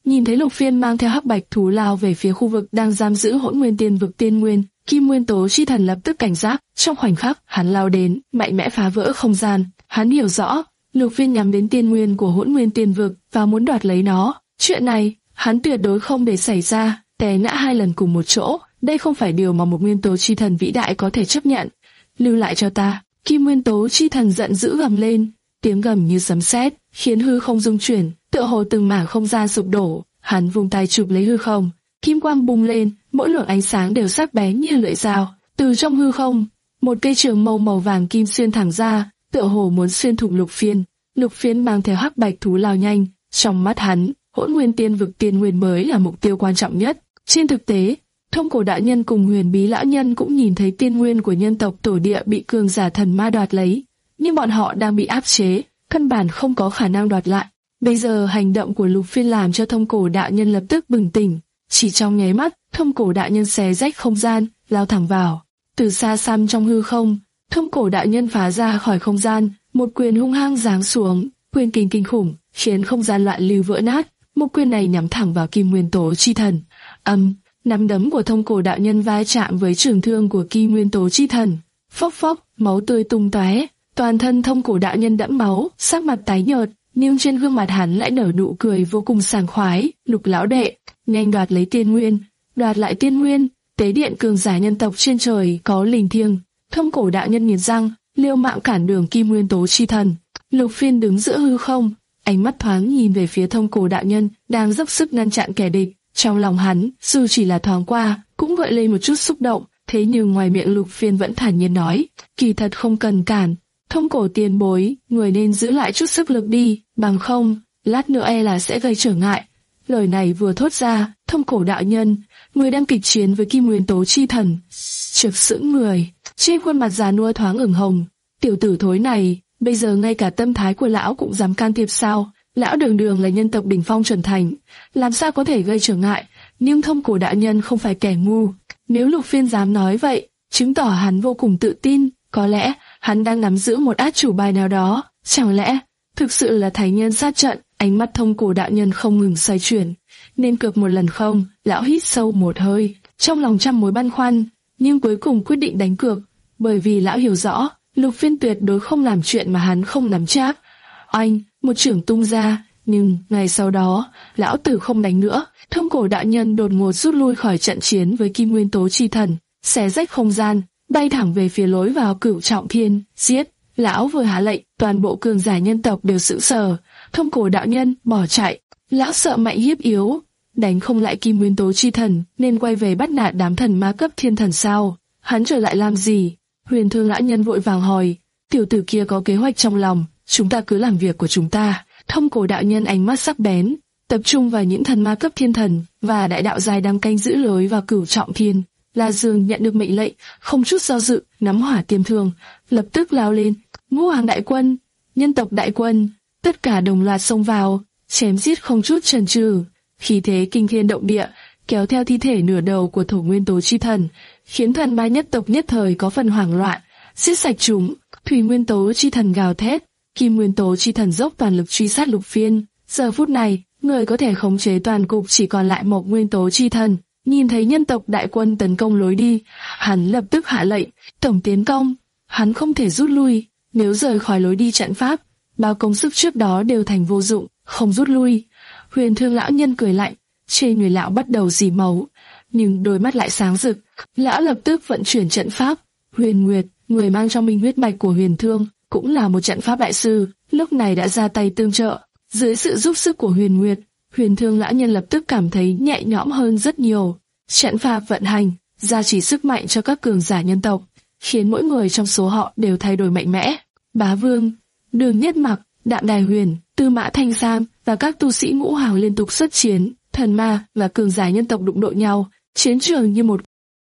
Nhìn thấy Lục Phiên mang theo hắc bạch thú lao về phía khu vực đang giam giữ Hỗn Nguyên Tiên vực Tiên Nguyên, Kim Nguyên Tố Chi Thần lập tức cảnh giác. Trong khoảnh khắc, hắn lao đến, mạnh mẽ phá vỡ không gian. Hắn hiểu rõ, Lục Phiên nhắm đến Tiên Nguyên của Hỗn Nguyên Tiên vực và muốn đoạt lấy nó. Chuyện này, hắn tuyệt đối không để xảy ra. Té ngã hai lần cùng một chỗ, đây không phải điều mà một Nguyên Tố Chi Thần vĩ đại có thể chấp nhận. Lưu lại cho ta! Kim Nguyên Tố Chi Thần giận dữ gầm lên, tiếng gầm như sấm sét, khiến hư không rung chuyển, tựa hồ từng mảng không gian sụp đổ. Hắn vung tay chụp lấy hư không, kim quang bùng lên, mỗi luồng ánh sáng đều sắc bén như lưỡi dao. Từ trong hư không, một cây trường mâu màu vàng kim xuyên thẳng ra, tựa hồ muốn xuyên thủng Lục Phiên. Lục Phiên mang theo hắc bạch thú lao nhanh, trong mắt hắn, Hỗn Nguyên Tiên vực Tiên Nguyên mới là mục tiêu quan trọng nhất. Trên thực tế, Thông Cổ Đại Nhân cùng Huyền Bí Lão Nhân cũng nhìn thấy tiên nguyên của nhân tộc tổ địa bị cường giả thần ma đoạt lấy, nhưng bọn họ đang bị áp chế, căn bản không có khả năng đoạt lại. Bây giờ hành động của Lục Phiên làm cho Thông Cổ Đại Nhân lập tức bừng tỉnh, chỉ trong nháy mắt, Thông Cổ Đại Nhân xé rách không gian, lao thẳng vào. Từ xa xăm trong hư không, Thông Cổ Đại Nhân phá ra khỏi không gian, một quyền hung hăng giáng xuống, quyền kình kinh khủng, khiến không gian loạn lưu vỡ nát. Một quyền này nhắm thẳng vào Kim Nguyên Tố Chi Thần. Âm, nắm đấm của Thông Cổ Đạo Nhân va chạm với trường thương của Kim Nguyên Tố Chi Thần. Phốc phốc, máu tươi tung tóe, toàn thân Thông Cổ Đạo Nhân đẫm máu, sắc mặt tái nhợt, nhưng trên gương mặt hắn lại nở nụ cười vô cùng sảng khoái. Lục lão đệ, nhanh đoạt lấy tiên nguyên, đoạt lại tiên nguyên. Tế điện cường giả nhân tộc trên trời có linh thiêng. Thông Cổ Đạo Nhân nghiến răng, liều mạng cản đường Kim Nguyên Tố Chi Thần. Lục Phiên đứng giữa hư không, ánh mắt thoáng nhìn về phía Thông Cổ Đạo Nhân đang dốc sức ngăn chặn kẻ địch. Trong lòng hắn, dù chỉ là thoáng qua, cũng gợi lên một chút xúc động. Thế nhưng ngoài miệng Lục Phiên vẫn thản nhiên nói, kỳ thật không cần cản. Thông Cổ tiền bối, người nên giữ lại chút sức lực đi, bằng không, lát nữa e là sẽ gây trở ngại. Lời này vừa thốt ra, Thông Cổ Đạo Nhân, người đang kịch chiến với Kim Nguyên Tố Chi Thần, trực sững người, trên khuôn mặt già nua thoáng ửng hồng. Tiểu tử thối này, bây giờ ngay cả tâm thái của lão cũng dám can thiệp sao? Lão đường đường là nhân tộc đỉnh phong chuẩn thành, làm sao có thể gây trở ngại? Nhưng Thông Cổ Đạo Nhân không phải kẻ ngu. Nếu Lục Phiên dám nói vậy, chứng tỏ hắn vô cùng tự tin. Có lẽ hắn đang nắm giữ một át chủ bài nào đó. Chẳng lẽ thực sự là thánh nhân sát trận? Ánh mắt Thông Cổ Đạo Nhân không ngừng xoay chuyển. Nên cược một lần không? Lão hít sâu một hơi, trong lòng trăm mối băn khoăn, nhưng cuối cùng quyết định đánh cược, bởi vì lão hiểu rõ Lục Phiên tuyệt đối không làm chuyện mà hắn không nắm chắc. Oanh, một chưởng tung ra, nhưng ngày sau đó, lão tử không đánh nữa. Thông Cổ Đạo Nhân đột ngột rút lui khỏi trận chiến với Kim Nguyên Tố Chi Thần, xé rách không gian, bay thẳng về phía lối vào Cửu Trọng Thiên. Giết! Lão vừa hạ lệnh, toàn bộ cường giả nhân tộc đều sững sờ. Thông Cổ Đạo Nhân bỏ chạy. Lão sợ mạnh hiếp yếu, đánh không lại Kim Nguyên Tố Chi Thần, nên quay về bắt nạt đám thần ma cấp thiên thần sao? Hắn trở lại làm gì? Huyền Thương Lão Nhân vội vàng hỏi. Tiểu tử kia có kế hoạch trong lòng, chúng ta cứ làm việc của chúng ta. Thông Cổ Đạo Nhân ánh mắt sắc bén, tập trung vào những thần ma cấp thiên thần và đại đạo dài đang canh giữ lối vào Cửu Trọng Thiên. La Dương nhận được mệnh lệnh, không chút do dự, nắm hỏa tiêm thương, lập tức lao lên. Ngũ Hoàng đại quân, nhân tộc đại quân, tất cả đồng loạt xông vào, chém giết không chút chần chừ. Khí thế kinh thiên động địa, kéo theo thi thể nửa đầu của Thổ Nguyên Tố Chi Thần, khiến thần ma nhất tộc nhất thời có phần hoảng loạn, giết sạch chúng. Thủy Nguyên Tố Chi Thần gào thét, Kim Nguyên Tố Chi Thần dốc toàn lực truy sát Lục Phiên. Giờ phút này, người có thể khống chế toàn cục chỉ còn lại Mộc Nguyên Tố Chi Thần. Nhìn thấy nhân tộc đại quân tấn công lối đi, hắn lập tức hạ lệnh, tổng tiến công. Hắn không thể rút lui, nếu rời khỏi lối đi trận pháp, bao công sức trước đó đều thành vô dụng, không rút lui. Huyền Thương Lão Nhân cười lạnh, trên người lão bắt đầu rỉ máu, nhưng đôi mắt lại sáng rực. Lão lập tức vận chuyển trận pháp. Huyền Nguyệt, người mang trong mình huyết mạch của Huyền Thương, cũng là một trận pháp đại sư, lúc này đã ra tay tương trợ. Dưới sự giúp sức của Huyền Nguyệt, Huyền Thương Lão Nhân lập tức cảm thấy nhẹ nhõm hơn rất nhiều. Trận pháp vận hành, gia trì sức mạnh cho các cường giả nhân tộc, khiến mỗi người trong số họ đều thay đổi mạnh mẽ. Bá Vương, Đường Nhất Mặc, Đạm Đài Huyền, Tư Mã Thanh Sam và các tu sĩ ngũ hoàng liên tục xuất chiến, thần ma và cường giả nhân tộc đụng độ nhau, chiến trường như một.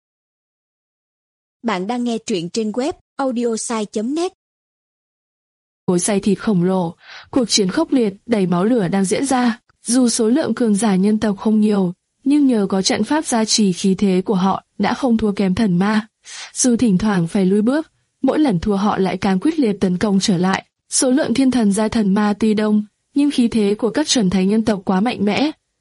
Bạn đang nghe truyện trên web audiosai chấm net. Khối xay thịt khổng lồ, cuộc chiến khốc liệt đầy máu lửa đang diễn ra. Dù số lượng cường giả nhân tộc không nhiều, nhưng nhờ có trận pháp gia trì, khí thế của họ đã không thua kém thần ma. Dù thỉnh thoảng phải lùi bước, mỗi lần thua họ lại càng quyết liệt tấn công trở lại. Số lượng thiên thần giai thần ma tuy đông, nhưng khí thế của các chuẩn thánh nhân tộc quá mạnh mẽ,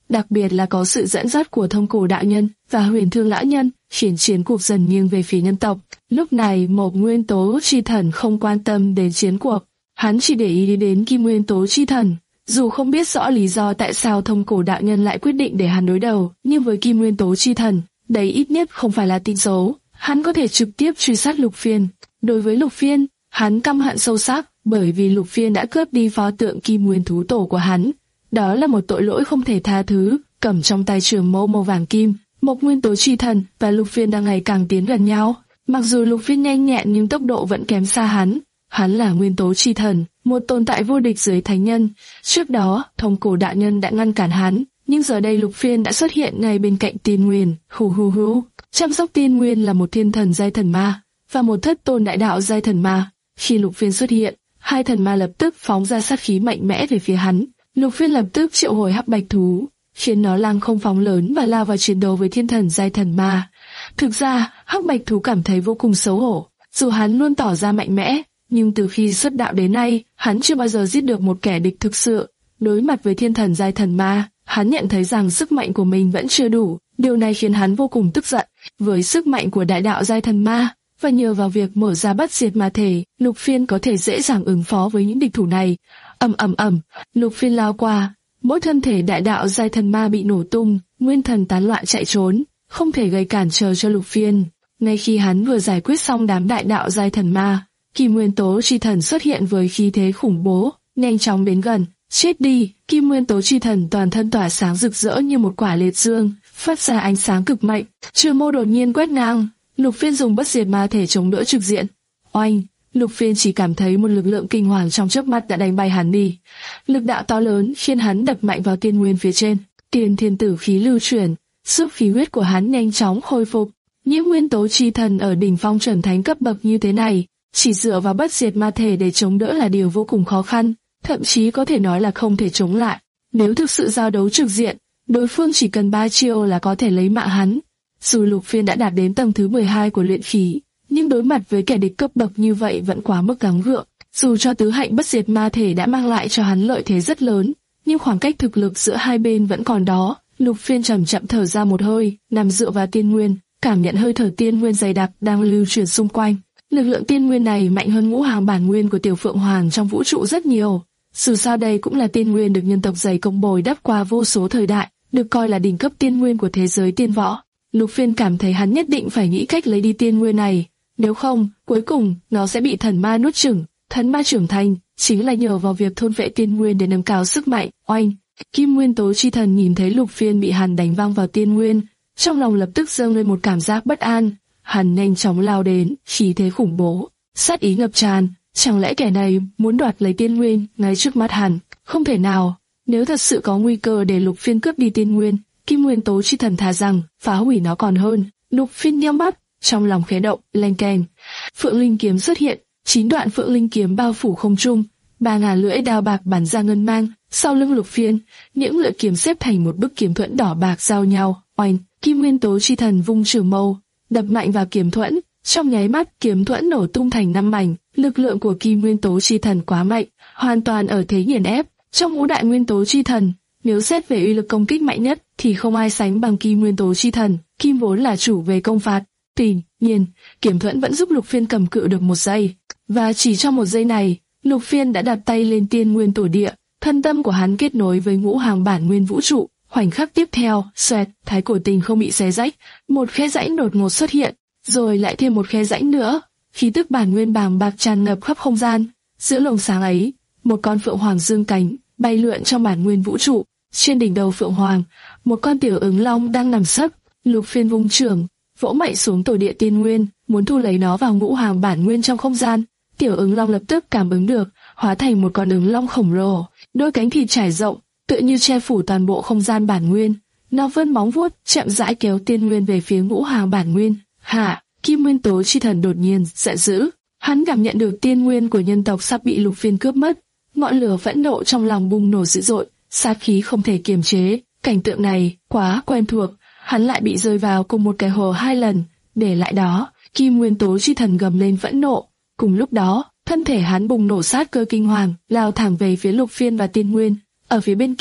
đặc biệt là có sự dẫn dắt của Thông Cổ đạo nhân và Huyền Thương lão nhân, khiến chiến cuộc dần nghiêng về phía nhân tộc. Lúc này, Một Nguyên Tố Chi Thần không quan tâm đến chiến cuộc, hắn chỉ để ý đến Kim Nguyên Tố Chi Thần. Dù không biết rõ lý do tại sao Thông Cổ đạo nhân lại quyết định để hắn đối đầu, nhưng với Kim Nguyên Tố Chi Thần, đấy ít nhất không phải là tin xấu. Hắn có thể trực tiếp truy sát Lục Phiên. Đối với Lục Phiên, hắn căm hận sâu sắc, bởi vì Lục Phiên đã cướp đi pho tượng Kim Nguyên Thú Tổ của hắn. Đó là một tội lỗi không thể tha thứ. Cầm trong tay trường mâu màu vàng kim, Một Nguyên Tố Chi Thần và Lục Phiên đang ngày càng tiến gần nhau. Mặc dù Lục Phiên nhanh nhẹn nhưng tốc độ vẫn kém xa hắn. Hắn là Nguyên Tố Chi Thần, một tồn tại vô địch dưới thánh nhân. Trước đó, Thông Cổ đạo nhân đã ngăn cản hắn, nhưng giờ đây Lục Phiên đã xuất hiện ngay bên cạnh Tiên Nguyên. Hù hù hù. Chăm sóc Tiên Nguyên là một thiên thần giai thần ma và một thất tôn đại đạo giai thần ma. Khi Lục Phiên xuất hiện, hai thần ma lập tức phóng ra sát khí mạnh mẽ về phía hắn. Lục Phiên lập tức triệu hồi hắc bạch thú, khiến nó lăng không phóng lớn và lao vào chiến đấu với thiên thần giai thần ma. Thực ra, hắc bạch thú cảm thấy vô cùng xấu hổ. Dù hắn luôn tỏ ra mạnh mẽ, nhưng từ khi xuất đạo đến nay, hắn chưa bao giờ giết được một kẻ địch thực sự. Đối mặt với thiên thần giai thần ma, hắn nhận thấy rằng sức mạnh của mình vẫn chưa đủ. Điều này khiến hắn vô cùng tức giận. Với sức mạnh của đại đạo giai thần ma, và nhờ vào việc mở ra bất diệt ma thể, Lục Phiên có thể dễ dàng ứng phó với những địch thủ này. Ầm ầm ầm, Lục Phiên lao qua, mỗi thân thể đại đạo giai thần ma bị nổ tung, nguyên thần tán loạn chạy trốn, không thể gây cản trở cho Lục Phiên. Ngay khi hắn vừa giải quyết xong đám đại đạo giai thần ma, Kim Nguyên Tố Chi Thần xuất hiện với khí thế khủng bố, nhanh chóng đến gần. Chết đi! Kim Nguyên Tố Chi Thần toàn thân tỏa sáng rực rỡ như một quả liệt dương, phát ra ánh sáng cực mạnh. Trường mâu đột nhiên quét ngang, Lục Phiên dùng bất diệt ma thể chống đỡ trực diện. Oanh! Lục Phiên chỉ cảm thấy một lực lượng kinh hoàng trong chớp mắt đã đánh bay hắn đi. Lực đạo to lớn khiến hắn đập mạnh vào tiên nguyên phía trên. Tiên thiên tử khí lưu chuyển, giúp khí huyết của hắn nhanh chóng khôi phục. Những Nguyên Tố Chi Thần ở đỉnh phong chuẩn thánh cấp bậc như thế này, chỉ dựa vào bất diệt ma thể để chống đỡ là điều vô cùng khó khăn, thậm chí có thể nói là không thể chống lại. Nếu thực sự giao đấu trực diện, đối phương chỉ cần ba chiêu là có thể lấy mạng hắn. Dù Lục Phiên đã đạt đến tầng thứ mười hai của luyện khí, nhưng đối mặt với kẻ địch cấp bậc như vậy vẫn quá mức gắng gượng. Dù cho tứ hạnh bất diệt ma thể đã mang lại cho hắn lợi thế rất lớn, nhưng khoảng cách thực lực giữa hai bên vẫn còn đó. Lục Phiên chậm chậm thở ra một hơi, nằm dựa vào tiên nguyên, cảm nhận hơi thở tiên nguyên dày đặc đang lưu chuyển xung quanh. Lực lượng tiên nguyên này mạnh hơn ngũ hàng bản nguyên của Tiểu Phượng Hoàng trong vũ trụ rất nhiều. Dù sao đây cũng là tiên nguyên được nhân tộc dày công bồi đắp qua vô số thời đại, được coi là đỉnh cấp tiên nguyên của thế giới tiên võ. Lục Phiên cảm thấy hắn nhất định phải nghĩ cách lấy đi tiên nguyên này, nếu không, cuối cùng nó sẽ bị thần ma nuốt chửng. Thần ma trưởng thành chính là nhờ vào việc thôn vệ tiên nguyên để nâng cao sức mạnh. Oanh! Kim Nguyên Tố Chi Thần nhìn thấy Lục Phiên bị hắn đánh văng vào tiên nguyên, trong lòng lập tức dâng lên một cảm giác bất an. Hắn nhanh chóng lao đến, khí thế khủng bố, sát ý ngập tràn. Chẳng lẽ kẻ này muốn đoạt lấy tiên nguyên ngay trước mắt hắn? Không thể nào. Nếu thật sự có nguy cơ để Lục Phiên cướp đi tiên nguyên, Kim Nguyên Tố Chi Thần thà rằng phá hủy nó còn hơn. Lục Phiên nhắm mắt, trong lòng khẽ động, leng keng. Phượng Linh Kiếm xuất hiện, chín đoạn Phượng Linh Kiếm bao phủ không trung, ba ngàn lưỡi đao bạc bắn ra ngân mang. Sau lưng Lục Phiên, những lưỡi kiếm xếp thành một bức kiếm thuẫn đỏ bạc giao nhau. Oanh! Kim Nguyên Tố Chi Thần vung trường mâu, đập mạnh vào kiếm thuẫn. Trong nháy mắt, kiếm thuẫn nổ tung thành năm mảnh. Lực lượng của Kim Nguyên Tố Chi Thần quá mạnh, hoàn toàn ở thế nghiền ép. Trong ngũ đại Nguyên Tố Chi Thần, nếu xét về uy lực công kích mạnh nhất, thì không ai sánh bằng Kim Nguyên Tố Chi Thần. Kim vốn là chủ về công phạt. Tuy nhiên, kiếm thuẫn vẫn giúp Lục Phiên cầm cự được một giây. Và chỉ trong một giây này, Lục Phiên đã đặt tay lên tiên nguyên tổ địa. Thân tâm của hắn kết nối với ngũ hàng bản nguyên vũ trụ. Khoảnh khắc tiếp theo, xoẹt, thái cổ tình không bị xé rách, một khe rãnh đột ngột xuất hiện, rồi lại thêm một khe rãnh nữa. Khí tức bản nguyên bàng bạc tràn ngập khắp không gian. Giữa lồng sáng ấy, một con phượng hoàng dương cánh bay lượn trong bản nguyên vũ trụ. Trên đỉnh đầu phượng hoàng, một con tiểu ứng long đang nằm sấp. Lục Phiên vung chưởng, vỗ mạnh xuống tổ địa tiên nguyên, muốn thu lấy nó vào ngũ hàng bản nguyên trong không gian. Tiểu ứng long lập tức cảm ứng được, hóa thành một con ứng long khổng lồ, đôi cánh thịt trải rộng, tựa như che phủ toàn bộ không gian bản nguyên. Nó vươn móng vuốt, chậm rãi kéo tiên nguyên về phía ngũ hàng bản nguyên. Hả? Kim Nguyên Tố Chi Thần đột nhiên giận dữ. Hắn cảm nhận được tiên nguyên của nhân tộc sắp bị Lục Phiên cướp mất. Ngọn lửa phẫn nộ trong lòng bùng nổ dữ dội, sát khí không thể kiềm chế. Cảnh tượng này quá quen thuộc, hắn lại bị rơi vào cùng một cái hồ hai lần. Để lại đó, Kim Nguyên Tố Chi Thần gầm lên phẫn nộ. Cùng lúc đó, thân thể hắn bùng nổ sát cơ kinh hoàng, lao thẳng về phía Lục Phiên và tiên nguyên. Ở phía bên kia,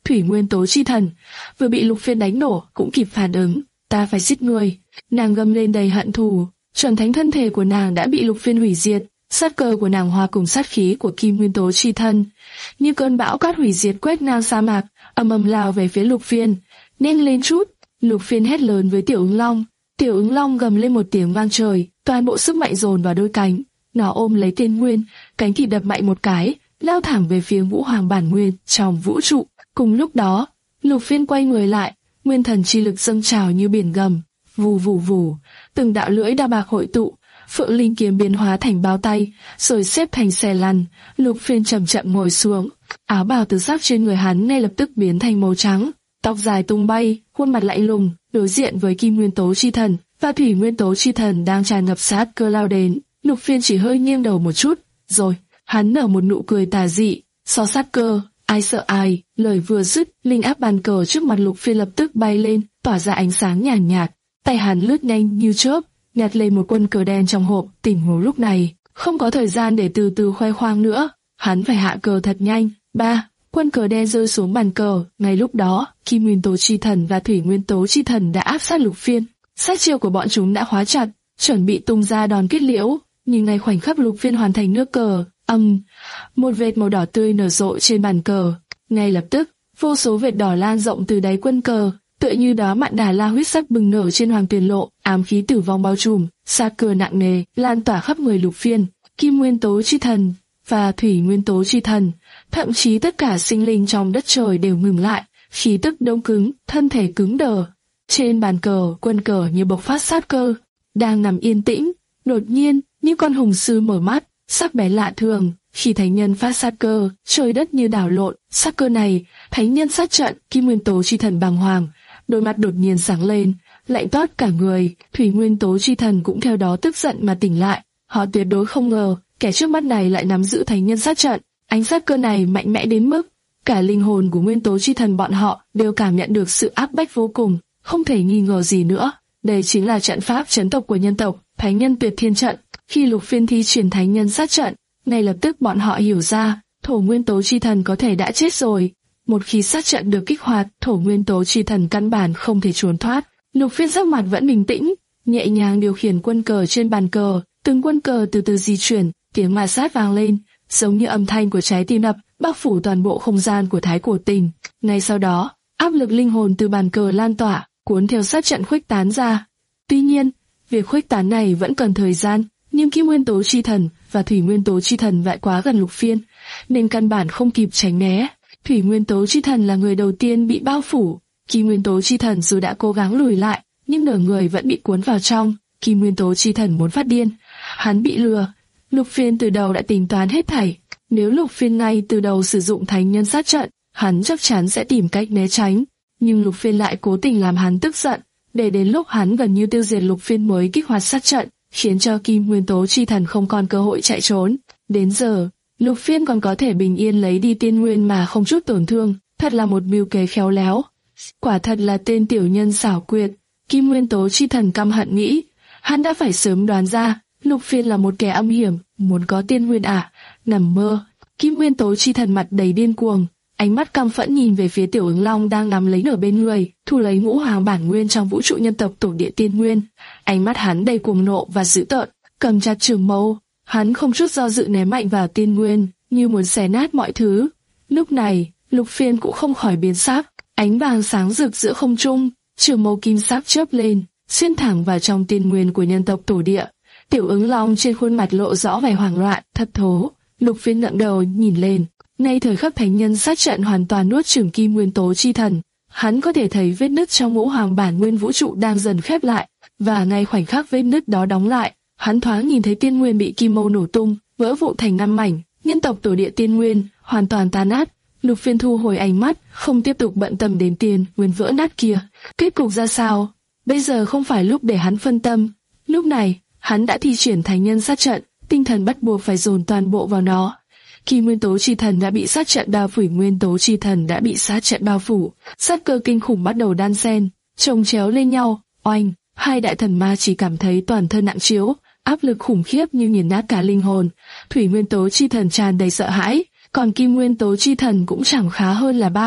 thủy nguyên tố chi thần, vừa bị Lục Phiên đánh nổ cũng kịp phản ứng. Ta phải giết ngươi! Nàng gầm lên đầy hận thù. Chuẩn thánh thân thể của nàng đã bị Lục Phiên hủy diệt, sát cơ của nàng hòa cùng sát khí của kim nguyên tố chi thân, như cơn bão cát hủy diệt quét ngang sa mạc, ầm ầm lao về phía Lục Phiên. Nhanh lên chút! Lục Phiên hét lớn với Tiểu Ứng Long. Tiểu Ứng Long gầm lên một tiếng vang trời, toàn bộ sức mạnh dồn vào đôi cánh. Nó ôm lấy Tiên Nguyên, cánh thì đập mạnh một cái, lao thẳng về phía Ngũ Hoàng Bản Nguyên trong vũ trụ. Cùng lúc đó, Lục Phiên quay người lại, nguyên thần chi lực dâng trào như biển gầm, vù vù vù, từng đạo lưỡi đao bạc hội tụ, Phượng Linh kiếm biến hóa thành bao tay, rồi xếp thành xe lăn. Lục Phiên chậm chậm ngồi xuống, áo bào từ sắc trên người hắn ngay lập tức biến thành màu trắng, tóc dài tung bay, khuôn mặt lạnh lùng, đối diện với kim nguyên tố chi thần và thủy nguyên tố chi thần đang tràn ngập sát cơ lao đến. Lục Phiên chỉ hơi nghiêng đầu một chút, rồi hắn nở một nụ cười tà dị. So sát cơ, ai sợ ai? Lời vừa dứt, linh áp bàn cờ trước mặt Lục Phiên lập tức bay lên, tỏa ra ánh sáng nhàn nhạt, nhạt. Tay hắn lướt nhanh như chớp, nhặt lên một quân cờ đen trong hộp. Tình huống lúc này không có thời gian để từ từ khoe khoang nữa, hắn phải hạ cờ thật nhanh. Ba, quân cờ đen rơi xuống bàn cờ. Ngay lúc đó, kim nguyên tố chi thần và thủy nguyên tố chi thần đã áp sát Lục Phiên. Sát chiêu của bọn chúng đã khóa chặt, chuẩn bị tung ra đòn kết liễu. Nhưng ngay khoảnh khắc Lục Phiên hoàn thành nước cờ, âm, um, một vệt màu đỏ tươi nở rộ trên bàn cờ. Ngay lập tức, vô số vệt đỏ lan rộng từ đáy quân cờ, tựa như đó mạn đà la huyết sắc bừng nở trên hoàng tuyền lộ, ám khí tử vong bao trùm, sát cơ nặng nề lan tỏa khắp người Lục Phiên. Kim nguyên tố chi thần và thủy nguyên tố chi thần, thậm chí tất cả sinh linh trong đất trời đều ngừng lại, khí tức đông cứng, thân thể cứng đờ. Trên bàn cờ, quân cờ như bộc phát sát cơ, đang nằm yên tĩnh. Đột nhiên, như con hùng sư mở mắt, sắc bén lạ thường. Khi thánh nhân phát sát cơ, trời đất như đảo lộn. Sát cơ này, thánh nhân sát trận. Kim nguyên tố chi thần bàng hoàng, đôi mắt đột nhiên sáng lên, lạnh toát cả người. Thủy nguyên tố chi thần cũng theo đó tức giận mà tỉnh lại. Họ tuyệt đối không ngờ, kẻ trước mắt này lại nắm giữ thánh nhân sát trận. Ánh sát cơ này mạnh mẽ đến mức cả linh hồn của nguyên tố chi thần bọn họ đều cảm nhận được sự áp bách vô cùng, không thể nghi ngờ gì nữa. Đây chính là trận pháp chấn tộc của nhân tộc, thánh nhân tuyệt thiên trận. Khi Lục Phiên thi triển thánh nhân sát trận, ngay lập tức bọn họ hiểu ra, thổ nguyên tố chi thần có thể đã chết rồi. Một khi sát trận được kích hoạt, thổ nguyên tố chi thần căn bản không thể trốn thoát. Lục Phiên sắc mặt vẫn bình tĩnh, nhẹ nhàng điều khiển quân cờ trên bàn cờ, từng quân cờ từ từ di chuyển, tiếng ma sát vang lên, giống như âm thanh của trái tim đập, bao phủ toàn bộ không gian của Thái Cổ Tình. Ngay sau đó, áp lực linh hồn từ bàn cờ lan tỏa, cuốn theo sát trận khuếch tán ra. Tuy nhiên, việc khuếch tán này vẫn cần thời gian, nhưng kim nguyên tố chi thần và thủy nguyên tố chi thần lại quá gần Lục Phiên, nên căn bản không kịp tránh né. Thủy nguyên tố chi thần là người đầu tiên bị bao phủ. Kim nguyên tố chi thần dù đã cố gắng lùi lại, nhưng nửa người vẫn bị cuốn vào trong. Kim nguyên tố chi thần muốn phát điên, hắn bị lừa. Lục Phiên từ đầu đã tính toán hết thảy. Nếu Lục Phiên ngay từ đầu sử dụng thánh nhân sát trận, hắn chắc chắn sẽ tìm cách né tránh. Nhưng Lục Phiên lại cố tình làm hắn tức giận, để đến lúc hắn gần như tiêu diệt Lục Phiên mới kích hoạt sát trận, khiến cho kim nguyên tố chi thần không còn cơ hội chạy trốn. Đến giờ, Lục Phiên còn có thể bình yên lấy đi tiên nguyên mà không chút tổn thương, thật là một mưu kế khéo léo. Quả thật là tên tiểu nhân xảo quyệt. Kim nguyên tố chi thần căm hận nghĩ, hắn đã phải sớm đoán ra, Lục Phiên là một kẻ âm hiểm, muốn có tiên nguyên à? Nằm mơ. Kim nguyên tố chi thần mặt đầy điên cuồng, ánh mắt căm phẫn nhìn về phía Tiểu Ứng Long đang nắm lấy ở bên người, thu lấy ngũ hoàng bản nguyên trong vũ trụ nhân tộc tổ địa tiên nguyên. Ánh mắt hắn đầy cuồng nộ và dữ tợn, cầm chặt trường mâu, hắn không chút do dự ném mạnh vào tiên nguyên, như muốn xé nát mọi thứ. Lúc này, Lục Phiên cũng không khỏi biến sắc, ánh vàng sáng rực giữa không trung, trường mâu kim sắc chớp lên, xuyên thẳng vào trong tiên nguyên của nhân tộc tổ địa. Tiểu Ứng Long trên khuôn mặt lộ rõ vẻ hoảng loạn, thất thố. Lục Phiên ngẩng đầu nhìn lên, ngay thời khắc thánh nhân sát trận hoàn toàn nuốt chửng kim nguyên tố chi thần, hắn có thể thấy vết nứt trong ngũ hoàng bản nguyên vũ trụ đang dần khép lại, và ngay khoảnh khắc vết nứt đó đóng lại, hắn thoáng nhìn thấy tiên nguyên bị kim mâu nổ tung, vỡ vụn thành năm mảnh, nhân tộc tổ địa tiên nguyên hoàn toàn tan nát. Lục Phiên thu hồi ánh mắt, không tiếp tục bận tâm đến tiên nguyên vỡ nát kia. Kết cục ra sao? Bây giờ không phải lúc để hắn phân tâm. Lúc này, hắn đã thi triển thánh nhân sát trận, tinh thần bắt buộc phải dồn toàn bộ vào nó. Kim nguyên tố chi thần đã bị sát trận bao phủ, nguyên tố chi thần đã bị sát trận bao phủ, sát cơ kinh khủng bắt đầu đan xen, chồng chéo lên nhau. Oanh, hai đại thần ma chỉ cảm thấy toàn thân nặng trĩu, áp lực khủng khiếp như nghiền nát cả linh hồn. Thủy nguyên tố chi thần tràn đầy sợ hãi, còn kim nguyên tố chi thần cũng chẳng khá hơn là bao.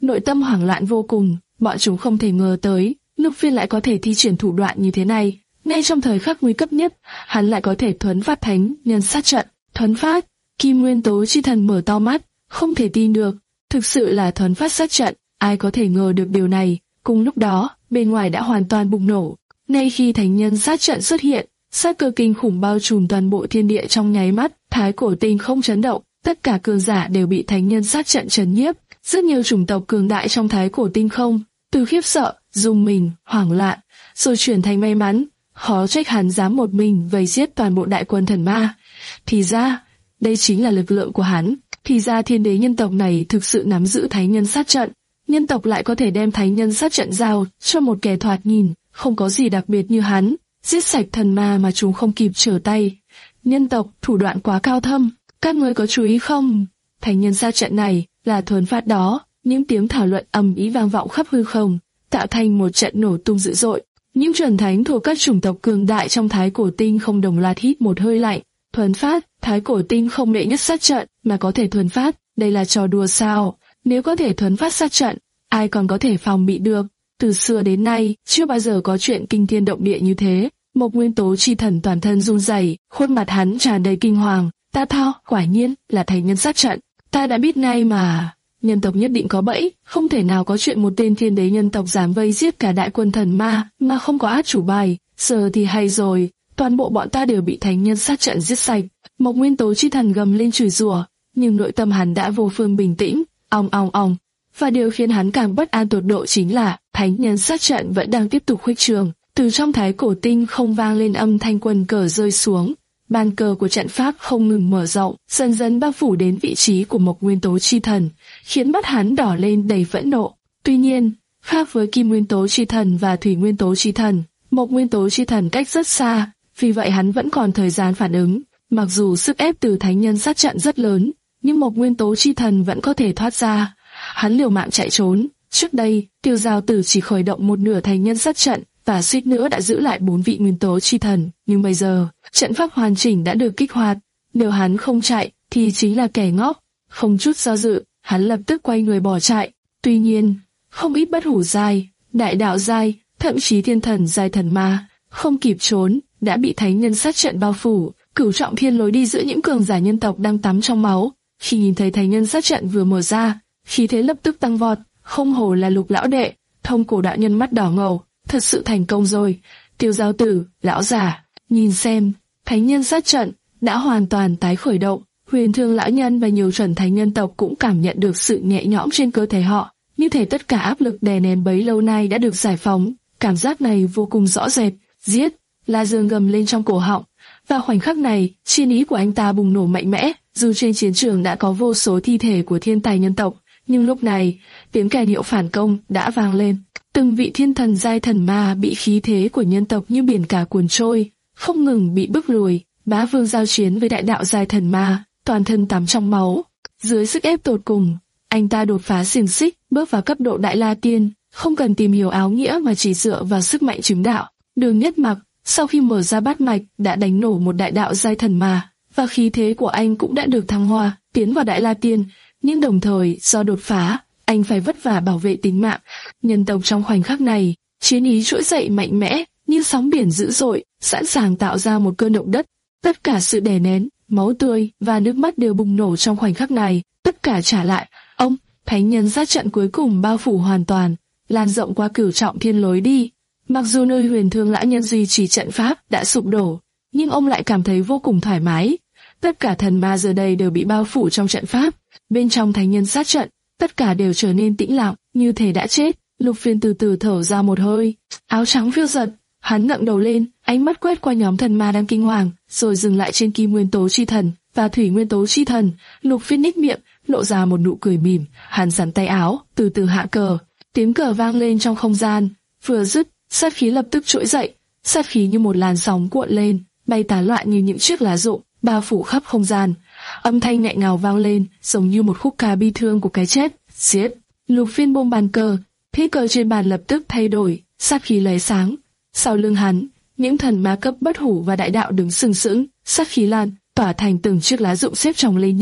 nội tâm hoảng loạn vô cùng. Bọn chúng không thể ngờ tới, Lục Phiên lại có thể thi triển thủ đoạn như thế này. Ngay trong thời khắc nguy cấp nhất, hắn lại có thể thuấn phát thánh nhân sát trận. Thuấn phát, Kim Nguyên Tố Chi Thần mở to mắt, không thể tin được. Thực sự là thuấn phát sát trận, ai có thể ngờ được điều này. Cùng lúc đó, bên ngoài đã hoàn toàn bùng nổ. Ngay khi thánh nhân sát trận xuất hiện, sát cơ kinh khủng bao trùm toàn bộ thiên địa trong nháy mắt. Thái Cổ Tinh không chấn động, tất cả cường giả đều bị thánh nhân sát trận trấn nhiếp. Rất nhiều chủng tộc cường đại trong Thái Cổ Tinh không, từ khiếp sợ, rung mình, hoảng loạn, rồi chuyển thành may mắn. Khó trách hắn dám một mình vây giết toàn bộ đại quân thần ma. Thì ra, đây chính là lực lượng của hắn. Thì ra thiên đế nhân tộc này thực sự nắm giữ thánh nhân sát trận. Nhân tộc lại có thể đem thánh nhân sát trận giao cho một kẻ thoạt nhìn không có gì đặc biệt như hắn, giết sạch thần ma mà chúng không kịp trở tay. Nhân tộc thủ đoạn quá cao thâm, các ngươi có chú ý không? Thánh nhân sát trận này là thuần phát đó. Những tiếng thảo luận ầm ĩ vang vọng khắp hư không, tạo thành một trận nổ tung dữ dội. Những chuẩn thánh thuộc các chủng tộc cường đại trong Thái Cổ Tinh không đồng loạt hít một hơi lạnh. Thuần phát, Thái Cổ Tinh không đệ nhất sát trận mà có thể thuần phát, đây là trò đùa sao? Nếu có thể thuần phát sát trận, ai còn có thể phòng bị được? Từ xưa đến nay, chưa bao giờ có chuyện kinh thiên động địa như thế. Một Nguyên Tố Chi Thần toàn thân run rẩy, khuôn mặt hắn tràn đầy kinh hoàng. Ta thao, quả nhiên là thánh nhân sát trận. Ta đã biết ngay mà. Nhân tộc nhất định có bẫy, không thể nào có chuyện một tên thiên đế nhân tộc dám vây giết cả đại quân thần ma mà không có át chủ bài. Giờ thì hay rồi, toàn bộ bọn ta đều bị thánh nhân sát trận giết sạch. Một Nguyên Tố Chi Thần gầm lên chửi rủa, nhưng nội tâm hắn đã vô phương bình tĩnh, ong ong ong. Và điều khiến hắn càng bất an tột độ chính là thánh nhân sát trận vẫn đang tiếp tục khuếch trường. Từ trong Thái Cổ Tinh không vang lên âm thanh quân cờ rơi xuống. Bàn cờ của trận pháp không ngừng mở rộng, dần dần bao phủ đến vị trí của Mộc Nguyên Tố Chi Thần, khiến mắt hắn đỏ lên đầy phẫn nộ. Tuy nhiên, khác với Kim Nguyên Tố Chi Thần và Thủy Nguyên Tố Chi Thần, Mộc Nguyên Tố Chi Thần cách rất xa, vì vậy hắn vẫn còn thời gian phản ứng. Mặc dù sức ép từ thánh nhân sát trận rất lớn, nhưng Mộc Nguyên Tố Chi Thần vẫn có thể thoát ra. Hắn liều mạng chạy trốn. Trước đây, Tiêu Giao Tử chỉ khởi động một nửa thánh nhân sát trận và suýt nữa đã giữ lại bốn vị Nguyên Tố Chi Thần, nhưng bây giờ trận pháp hoàn chỉnh đã được kích hoạt. Nếu hắn không chạy, thì chính là kẻ ngốc. Không chút do dự, hắn lập tức quay người bỏ chạy. Tuy nhiên, không ít bất hủ giai, đại đạo giai, thậm chí thiên thần giai thần ma không kịp trốn, đã bị thánh nhân sát trận bao phủ. Cửu trọng thiên lối đi giữa những cường giả nhân tộc đang tắm trong máu. Khi nhìn thấy thánh nhân sát trận vừa mở ra, khí thế lập tức tăng vọt. Không hổ là Lục lão đệ, Thông Cổ đạo nhân mắt đỏ ngầu, thật sự thành công rồi. Tiêu Giao Tử, lão giả, nhìn xem, thánh nhân sát trận đã hoàn toàn tái khởi động. Huyền Thương lão nhân và nhiều chuẩn thánh nhân tộc cũng cảm nhận được sự nhẹ nhõm trên cơ thể họ, như thể tất cả áp lực đè nén bấy lâu nay đã được giải phóng. Cảm giác này vô cùng rõ rệt. Giết! La Dương gầm lên trong cổ họng. Và khoảnh khắc này, chiến ý của anh ta bùng nổ mạnh mẽ. Dù trên chiến trường đã có vô số thi thể của thiên tài nhân tộc, nhưng lúc này tiếng kèn hiệu phản công đã vang lên. Từng vị thiên thần giai thần ma bị khí thế của nhân tộc như biển cả cuốn trôi, không ngừng bị bức lùi. Bá Vương giao chiến với đại đạo giai thần ma, toàn thân tắm trong máu. Dưới sức ép tột cùng, anh ta đột phá xiềng xích, bước vào cấp độ Đại La Tiên, không cần tìm hiểu áo nghĩa mà chỉ dựa vào sức mạnh chứng đạo. Đường Nhất Mặc sau khi mở ra bát mạch đã đánh nổ một đại đạo giai thần ma, và khí thế của anh cũng đã được thăng hoa, tiến vào Đại La Tiên. Nhưng đồng thời do đột phá, anh phải vất vả bảo vệ tính mạng. Nhân tộc trong khoảnh khắc này, chiến ý trỗi dậy mạnh mẽ, như sóng biển dữ dội, sẵn sàng tạo ra một cơn động đất. Tất cả sự đè nén, máu tươi và nước mắt đều bùng nổ trong khoảnh khắc này, tất cả trả lại. Ông, thánh nhân sát trận cuối cùng bao phủ hoàn toàn, lan rộng qua cửu trọng thiên lối đi. Mặc dù nơi Huyền Thương lão nhân duy trì trận pháp đã sụp đổ, nhưng ông lại cảm thấy vô cùng thoải mái. Tất cả thần ma giờ đây đều bị bao phủ trong trận pháp. Bên trong thánh nhân sát trận, tất cả đều trở nên tĩnh lặng, như thể đã chết. Lục Phiên từ từ thở ra một hơi, áo trắng phiêu giật, hắn ngẩng đầu lên, ánh mắt quét qua nhóm thần ma đang kinh hoàng, rồi dừng lại trên Kim Nguyên Tố Chi Thần và Thủy Nguyên Tố Chi Thần. Lục Phiên nhếch miệng, lộ ra một nụ cười mỉm, hắn giãn tay áo, từ từ hạ cờ. Tiếng cờ vang lên trong không gian, vừa dứt, sát khí lập tức trỗi dậy, sát khí như một làn sóng cuộn lên, bay tán loạn như những chiếc lá rụng, bao phủ khắp không gian. Âm thanh nghẹn ngào vang lên, giống như một khúc ca bi thương của cái chết. Giết! Lục Phiên buông bàn cờ, thế cờ trên bàn lập tức thay đổi, sát khí lóe sáng. Sau lưng hắn, những thần ma cấp bất hủ và đại đạo đứng sừng sững, sát khí lan, tỏa thành từng chiếc lá rụng xếp chồng lên nhau.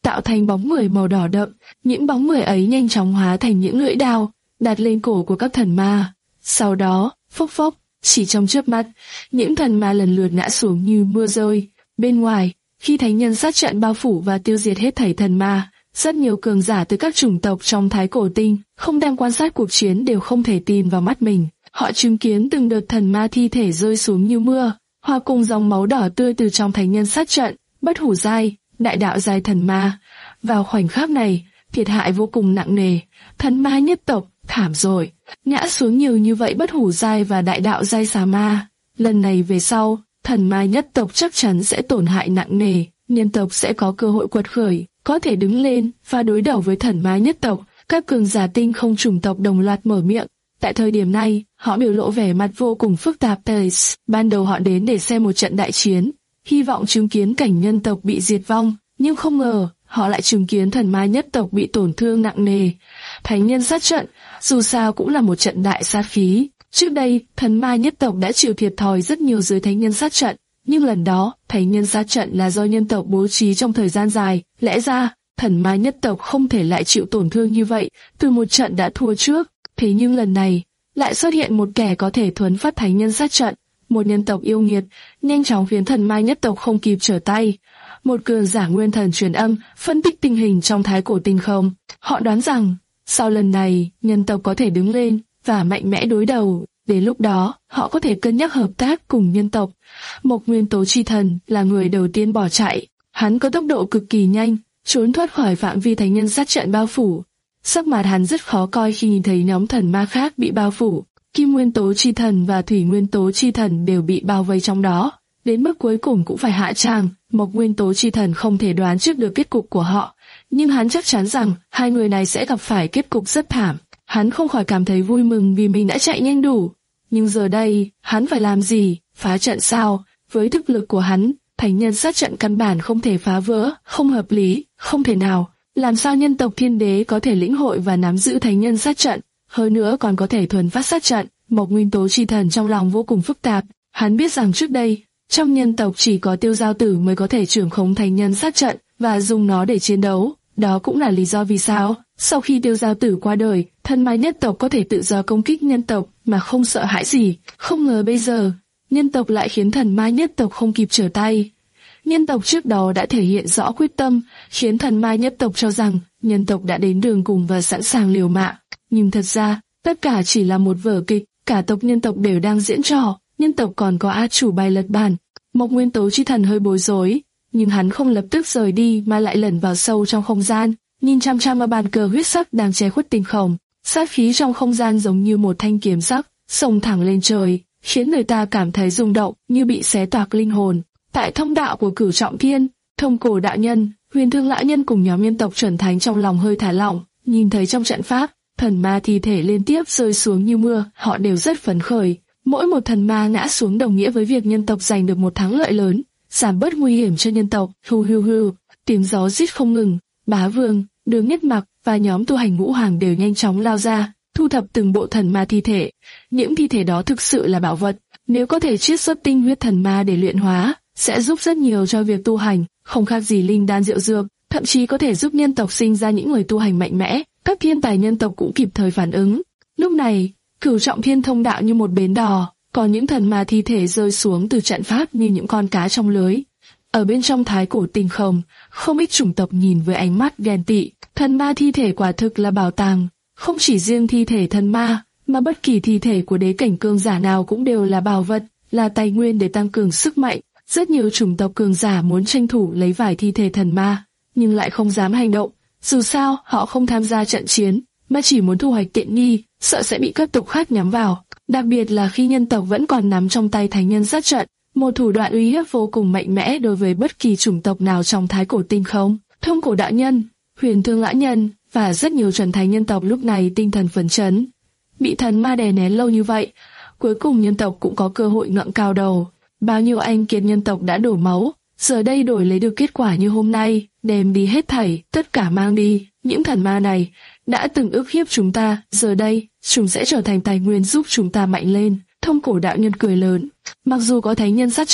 tạo thành bóng mười màu đỏ đậm. Những bóng mười ấy nhanh chóng hóa thành những lưỡi đao, đặt lên cổ của các thần ma. Sau đó, phốc phốc, chỉ trong chớp mắt, những thần ma lần lượt ngã xuống như mưa rơi. Bên ngoài, khi thánh nhân sát trận bao phủ và tiêu diệt hết thảy thần ma, rất nhiều cường giả từ các chủng tộc trong Thái Cổ Tinh không đang quan sát cuộc chiến đều không thể tin vào mắt mình. Họ chứng kiến từng đợt thần ma thi thể rơi xuống như mưa, hòa cùng dòng máu đỏ tươi từ trong thánh nhân sát trận, bất hủ giai, đại đạo giai thần ma. Vào khoảnh khắc này, thiệt hại vô cùng nặng nề, thần ma nhất tộc thảm rồi, ngã xuống nhiều như vậy bất hủ giai và đại đạo giai xà ma. Lần này về sau, thần ma nhất tộc chắc chắn sẽ tổn hại nặng nề, nhân tộc sẽ có cơ hội quật khởi, có thể đứng lên và đối đầu với thần ma nhất tộc. Các cường giả tinh không chủng tộc đồng loạt mở miệng. Tại thời điểm này, họ biểu lộ vẻ mặt vô cùng phức tạp. Ban đầu họ đến để xem một trận đại chiến, hy vọng chứng kiến cảnh nhân tộc bị diệt vong, nhưng không ngờ họ lại chứng kiến thần ma nhất tộc bị tổn thương nặng nề. Thánh nhân sát trận, dù sao cũng là một trận đại sát khí. Trước đây, thần ma nhất tộc đã chịu thiệt thòi rất nhiều dưới thánh nhân sát trận, nhưng lần đó, thánh nhân sát trận là do nhân tộc bố trí trong thời gian dài. Lẽ ra, thần ma nhất tộc không thể lại chịu tổn thương như vậy từ một trận đã thua trước. Thế nhưng lần này, lại xuất hiện một kẻ có thể thuấn phát thánh nhân sát trận, một nhân tộc yêu nghiệt, nhanh chóng khiến thần ma nhất tộc không kịp trở tay. Một cường giả nguyên thần truyền âm, phân tích tình hình trong Thái Cổ Tinh không. Họ đoán rằng, sau lần này, nhân tộc có thể đứng lên và mạnh mẽ đối đầu. Đến lúc đó, họ có thể cân nhắc hợp tác cùng nhân tộc. Mộc Nguyên Tố Chi Thần là người đầu tiên bỏ chạy. Hắn có tốc độ cực kỳ nhanh, trốn thoát khỏi phạm vi thánh nhân sát trận bao phủ. Sắc mặt hắn rất khó coi khi nhìn thấy nhóm thần ma khác bị bao phủ. Kim Nguyên Tố Chi Thần và Thủy Nguyên Tố Chi Thần đều bị bao vây trong đó. Đến mức cuối cùng cũng phải hạ tràng. Mộc Nguyên Tố Chi Thần không thể đoán trước được kết cục của họ, nhưng hắn chắc chắn rằng hai người này sẽ gặp phải kết cục rất thảm. Hắn không khỏi cảm thấy vui mừng vì mình đã chạy nhanh đủ. Nhưng giờ đây, hắn phải làm gì? Phá trận sao? Với thực lực của hắn, thánh nhân sát trận căn bản không thể phá vỡ, không hợp lý, không thể nào. Làm sao nhân tộc thiên đế có thể lĩnh hội và nắm giữ thánh nhân sát trận, hơn nữa còn có thể thuần phát sát trận? Mộc Nguyên Tố Chi Thần trong lòng vô cùng phức tạp. Hắn biết rằng trước đây, trong nhân tộc chỉ có Tiêu Giao Tử mới có thể trưởng khống thánh nhân sát trận và dùng nó để chiến đấu. Đó cũng là lý do vì sao, sau khi Tiêu Giao Tử qua đời, thần ma nhất tộc có thể tự do công kích nhân tộc mà không sợ hãi gì. Không ngờ bây giờ, nhân tộc lại khiến thần ma nhất tộc không kịp trở tay. Nhân tộc trước đó đã thể hiện rõ quyết tâm, khiến thần ma nhất tộc cho rằng nhân tộc đã đến đường cùng và sẵn sàng liều mạng. Nhưng thật ra, tất cả chỉ là một vở kịch, cả tộc nhân tộc đều đang diễn trò, nhân tộc còn có át chủ bài lật bàn. Mộc Nguyên Tố Chi Thần hơi bối rối, nhưng hắn không lập tức rời đi mà lại lẩn vào sâu trong không gian, nhìn chăm chăm vào bàn cờ huyết sắc đang che khuất tinh không. Sát khí trong không gian giống như một thanh kiếm sắc, xông thẳng lên trời, khiến người ta cảm thấy rung động như bị xé toạc linh hồn. Tại thông đạo của Cửu Trọng Thiên, Thông Cổ đạo nhân, Huyền Thương lão nhân cùng nhóm nhân tộc chuẩn thánh trong lòng hơi thả lỏng, nhìn thấy trong trận pháp, thần ma thi thể liên tiếp rơi xuống như mưa, họ đều rất phấn khởi. Mỗi một thần ma ngã xuống đồng nghĩa với việc nhân tộc giành được một thắng lợi lớn, giảm bớt nguy hiểm cho nhân tộc. Hu hu hu, tiếng gió rít không ngừng. Bá Vương, Đường Nhất Mặc và nhóm tu hành ngũ hoàng đều nhanh chóng lao ra, thu thập từng bộ thần ma thi thể. Những thi thể đó thực sự là bảo vật, nếu có thể chiết xuất tinh huyết thần ma để luyện hóa, sẽ giúp rất nhiều cho việc tu hành, không khác gì linh đan rượu dược, thậm chí có thể giúp nhân tộc sinh ra những người tu hành mạnh mẽ. Các thiên tài nhân tộc cũng kịp thời phản ứng. Lúc này, Cửu Trọng Thiên thông đạo như một bến đò, còn những thần ma thi thể rơi xuống từ trận pháp như những con cá trong lưới. Ở bên trong Thái Cổ Tinh không, không ít chủng tộc nhìn với ánh mắt ghen tị. Thần ma thi thể quả thực là bảo tàng, không chỉ riêng thi thể thần ma, mà bất kỳ thi thể của đế cảnh cường giả nào cũng đều là bảo vật, là tài nguyên để tăng cường sức mạnh. Rất nhiều chủng tộc cường giả muốn tranh thủ lấy vài thi thể thần ma, nhưng lại không dám hành động. Dù sao, họ không tham gia trận chiến, mà chỉ muốn thu hoạch tiện nghi, sợ sẽ bị các tộc khác nhắm vào. Đặc biệt là khi nhân tộc vẫn còn nắm trong tay thánh nhân sát trận, một thủ đoạn uy hiếp vô cùng mạnh mẽ đối với bất kỳ chủng tộc nào trong Thái Cổ Tinh không. Thông Cổ đạo nhân, Huyền Thương lão nhân và rất nhiều chuẩn thánh nhân tộc lúc này tinh thần phấn chấn. Bị thần ma đè nén lâu như vậy, cuối cùng nhân tộc cũng có cơ hội ngẩng cao đầu. Bao nhiêu anh kiệt nhân tộc đã đổ máu, giờ đây đổi lấy được kết quả như hôm nay, đem đi hết thảy, tất cả mang đi. Những thần ma này đã từng ức hiếp chúng ta, giờ đây chúng sẽ trở thành tài nguyên giúp chúng ta mạnh lên. Thông Cổ đạo nhân cười lớn, mặc dù có thánh nhân sát trận,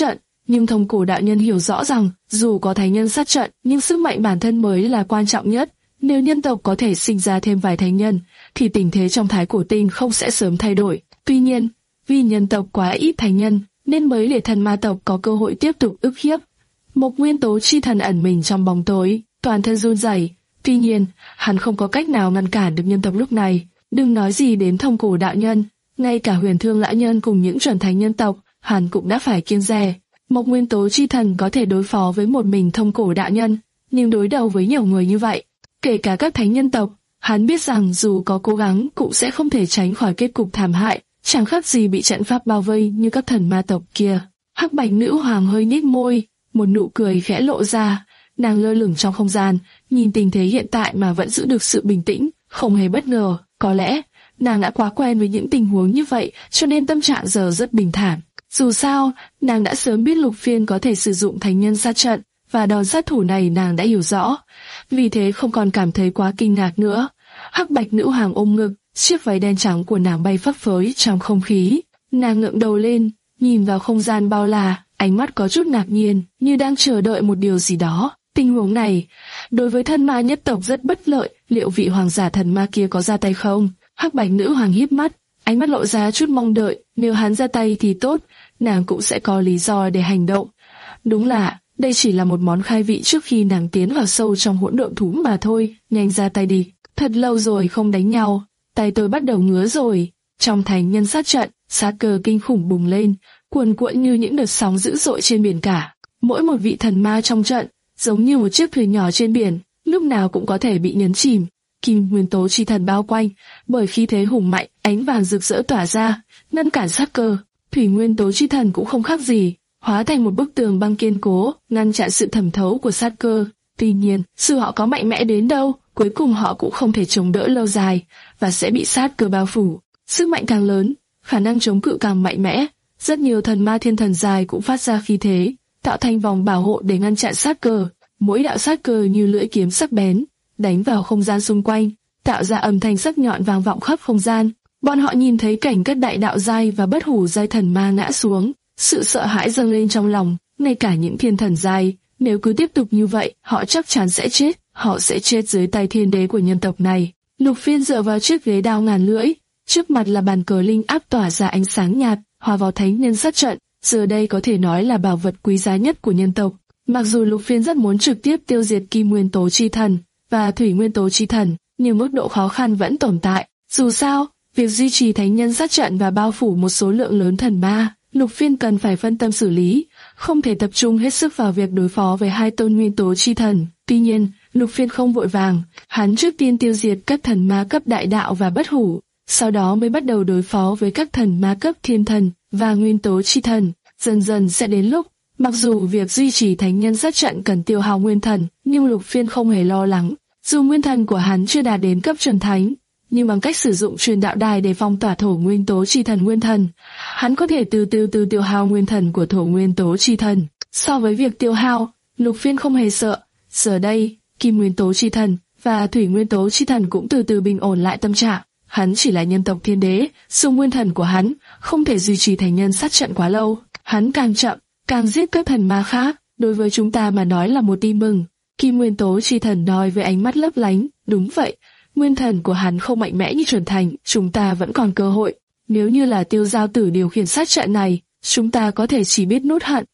Nhưng Thông Cổ đạo nhân hiểu rõ rằng, dù có thánh nhân sát trận, nhưng sức mạnh bản thân mới là quan trọng nhất. Nếu nhân tộc có thể sinh ra thêm vài thánh nhân, thì tình thế trong Thái Cổ Tinh không sẽ sớm thay đổi. Tuy nhiên, vì nhân tộc quá ít thánh nhân, nên mới để thần ma tộc có cơ hội tiếp tục ức hiếp. Một nguyên tố chi thần ẩn mình trong bóng tối, toàn thân run rẩy. Tuy nhiên, hắn không có cách nào ngăn cản được nhân tộc lúc này. Đừng nói gì đến Thông Cổ đạo nhân, ngay cả Huyền Thương lão nhân cùng những chuẩn thánh nhân tộc, hắn cũng đã phải kiêng dè. Một nguyên tố chi thần có thể đối phó với một mình Thông Cổ đạo nhân, nhưng đối đầu với nhiều người như vậy, kể cả các thánh nhân tộc, hắn biết rằng dù có cố gắng cũng sẽ không thể tránh khỏi kết cục thảm hại, chẳng khác gì bị trận pháp bao vây như các thần ma tộc kia. Hắc Bạch Nữ Hoàng hơi nhếch môi, một nụ cười khẽ lộ ra, nàng lơ lửng trong không gian, nhìn tình thế hiện tại mà vẫn giữ được sự bình tĩnh, không hề bất ngờ. Có lẽ nàng đã quá quen với những tình huống như vậy, cho nên tâm trạng giờ rất bình thản. Dù sao, nàng đã sớm biết Lục Phiên có thể sử dụng thánh nhân sát trận, và đòn sát thủ này nàng đã hiểu rõ, vì thế không còn cảm thấy quá kinh ngạc nữa. Hắc Bạch Nữ Hoàng ôm ngực, chiếc váy đen trắng của nàng bay phấp phới trong không khí. Nàng ngẩng đầu lên, nhìn vào không gian bao la, ánh mắt có chút ngạc nhiên, như đang chờ đợi một điều gì đó. Tình huống này, đối với thân ma nhất tộc rất bất lợi, liệu vị hoàng giả thần ma kia có ra tay không? Hắc Bạch Nữ Hoàng híp mắt, ánh mắt lộ ra chút mong đợi, nếu hắn ra tay thì tốt, nàng cũng sẽ có lý do để hành động. Đúng là, đây chỉ là một món khai vị trước khi nàng tiến vào sâu trong hỗn độn thú mà thôi, nhanh ra tay đi. Thật lâu rồi không đánh nhau, tay tôi bắt đầu ngứa rồi. Trong thánh nhân sát trận, sát cơ kinh khủng bùng lên, cuồn cuộn như những đợt sóng dữ dội trên biển cả. Mỗi một vị thần ma trong trận, giống như một chiếc thuyền nhỏ trên biển, lúc nào cũng có thể bị nhấn chìm. Kim nguyên tố chi thần bao quanh, bởi khí thế hùng mạnh, ánh vàng rực rỡ tỏa ra, ngăn cản sát cơ. Thủy nguyên tố chi thần cũng không khác gì, hóa thành một bức tường băng kiên cố, ngăn chặn sự thẩm thấu của sát cơ. Tuy nhiên, dù họ có mạnh mẽ đến đâu, cuối cùng họ cũng không thể chống đỡ lâu dài, và sẽ bị sát cơ bao phủ. Sức mạnh càng lớn, khả năng chống cự càng mạnh mẽ. Rất nhiều thần ma thiên thần dài cũng phát ra khí thế, tạo thành vòng bảo hộ để ngăn chặn sát cơ. Mỗi đạo sát cơ như lưỡi kiếm sắc bén, đánh vào không gian xung quanh, tạo ra âm thanh sắc nhọn vang vọng khắp không gian. Bọn họ nhìn thấy cảnh các đại đạo giai và bất hủ giai thần ma ngã xuống, sự sợ hãi dâng lên trong lòng. Ngay cả những thiên thần giai, nếu cứ tiếp tục như vậy, họ chắc chắn sẽ chết. Họ sẽ chết dưới tay thiên đế của nhân tộc này. Lục Phiên dựa vào chiếc ghế đao ngàn lưỡi, trước mặt là bàn cờ linh áp tỏa ra ánh sáng nhạt, hòa vào thánh nhân sát trận. Giờ đây có thể nói là bảo vật quý giá nhất của nhân tộc. Mặc dù Lục Phiên rất muốn trực tiếp tiêu diệt Kim nguyên tố chi thần và Thủy nguyên tố chi thần, nhưng mức độ khó khăn vẫn tồn tại. Dù sao, việc duy trì thánh nhân sát trận và bao phủ một số lượng lớn thần ma, Lục Phiên cần phải phân tâm xử lý, không thể tập trung hết sức vào việc đối phó với hai tôn nguyên tố chi thần. Tuy nhiên, Lục Phiên không vội vàng, hắn trước tiên tiêu diệt các thần ma cấp đại đạo và bất hủ, sau đó mới bắt đầu đối phó với các thần ma cấp thiên thần và nguyên tố chi thần. Dần dần sẽ đến lúc, mặc dù việc duy trì thánh nhân sát trận cần tiêu hao nguyên thần, nhưng Lục Phiên không hề lo lắng. Dù nguyên thần của hắn chưa đạt đến cấp chuẩn thánh, nhưng bằng cách sử dụng truyền đạo đài để phong tỏa thổ nguyên tố chi thần nguyên thần, hắn có thể từ từ từ tiêu hao nguyên thần của thổ nguyên tố chi thần. So với việc tiêu hao, Lục Phiên không hề sợ. Giờ đây, Kim nguyên tố chi thần và Thủy nguyên tố chi thần cũng từ từ bình ổn lại tâm trạng. Hắn chỉ là nhân tộc thiên đế, dùng nguyên thần của hắn không thể duy trì thành nhân sát trận quá lâu. Hắn càng chậm, càng giết các thần ma khác, đối với chúng ta mà nói là một tin mừng. Kim nguyên tố chi thần nói với ánh mắt lấp lánh, đúng vậy, nguyên thần của hắn không mạnh mẽ như chuẩn thành, chúng ta vẫn còn cơ hội. Nếu như là Tiêu Giao Tử điều khiển sát trận này, chúng ta có thể chỉ biết nuốt hận.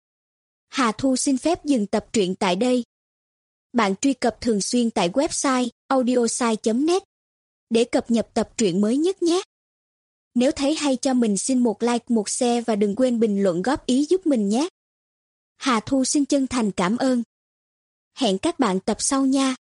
Hà Thu xin phép dừng tập truyện tại đây. Bạn truy cập thường xuyên tại website audiosai chấm net để cập nhật tập truyện mới nhất nhé. Nếu thấy hay cho mình xin một like, một share và đừng quên bình luận góp ý giúp mình nhé. Hà Thu xin chân thành cảm ơn. Hẹn các bạn tập sau nha.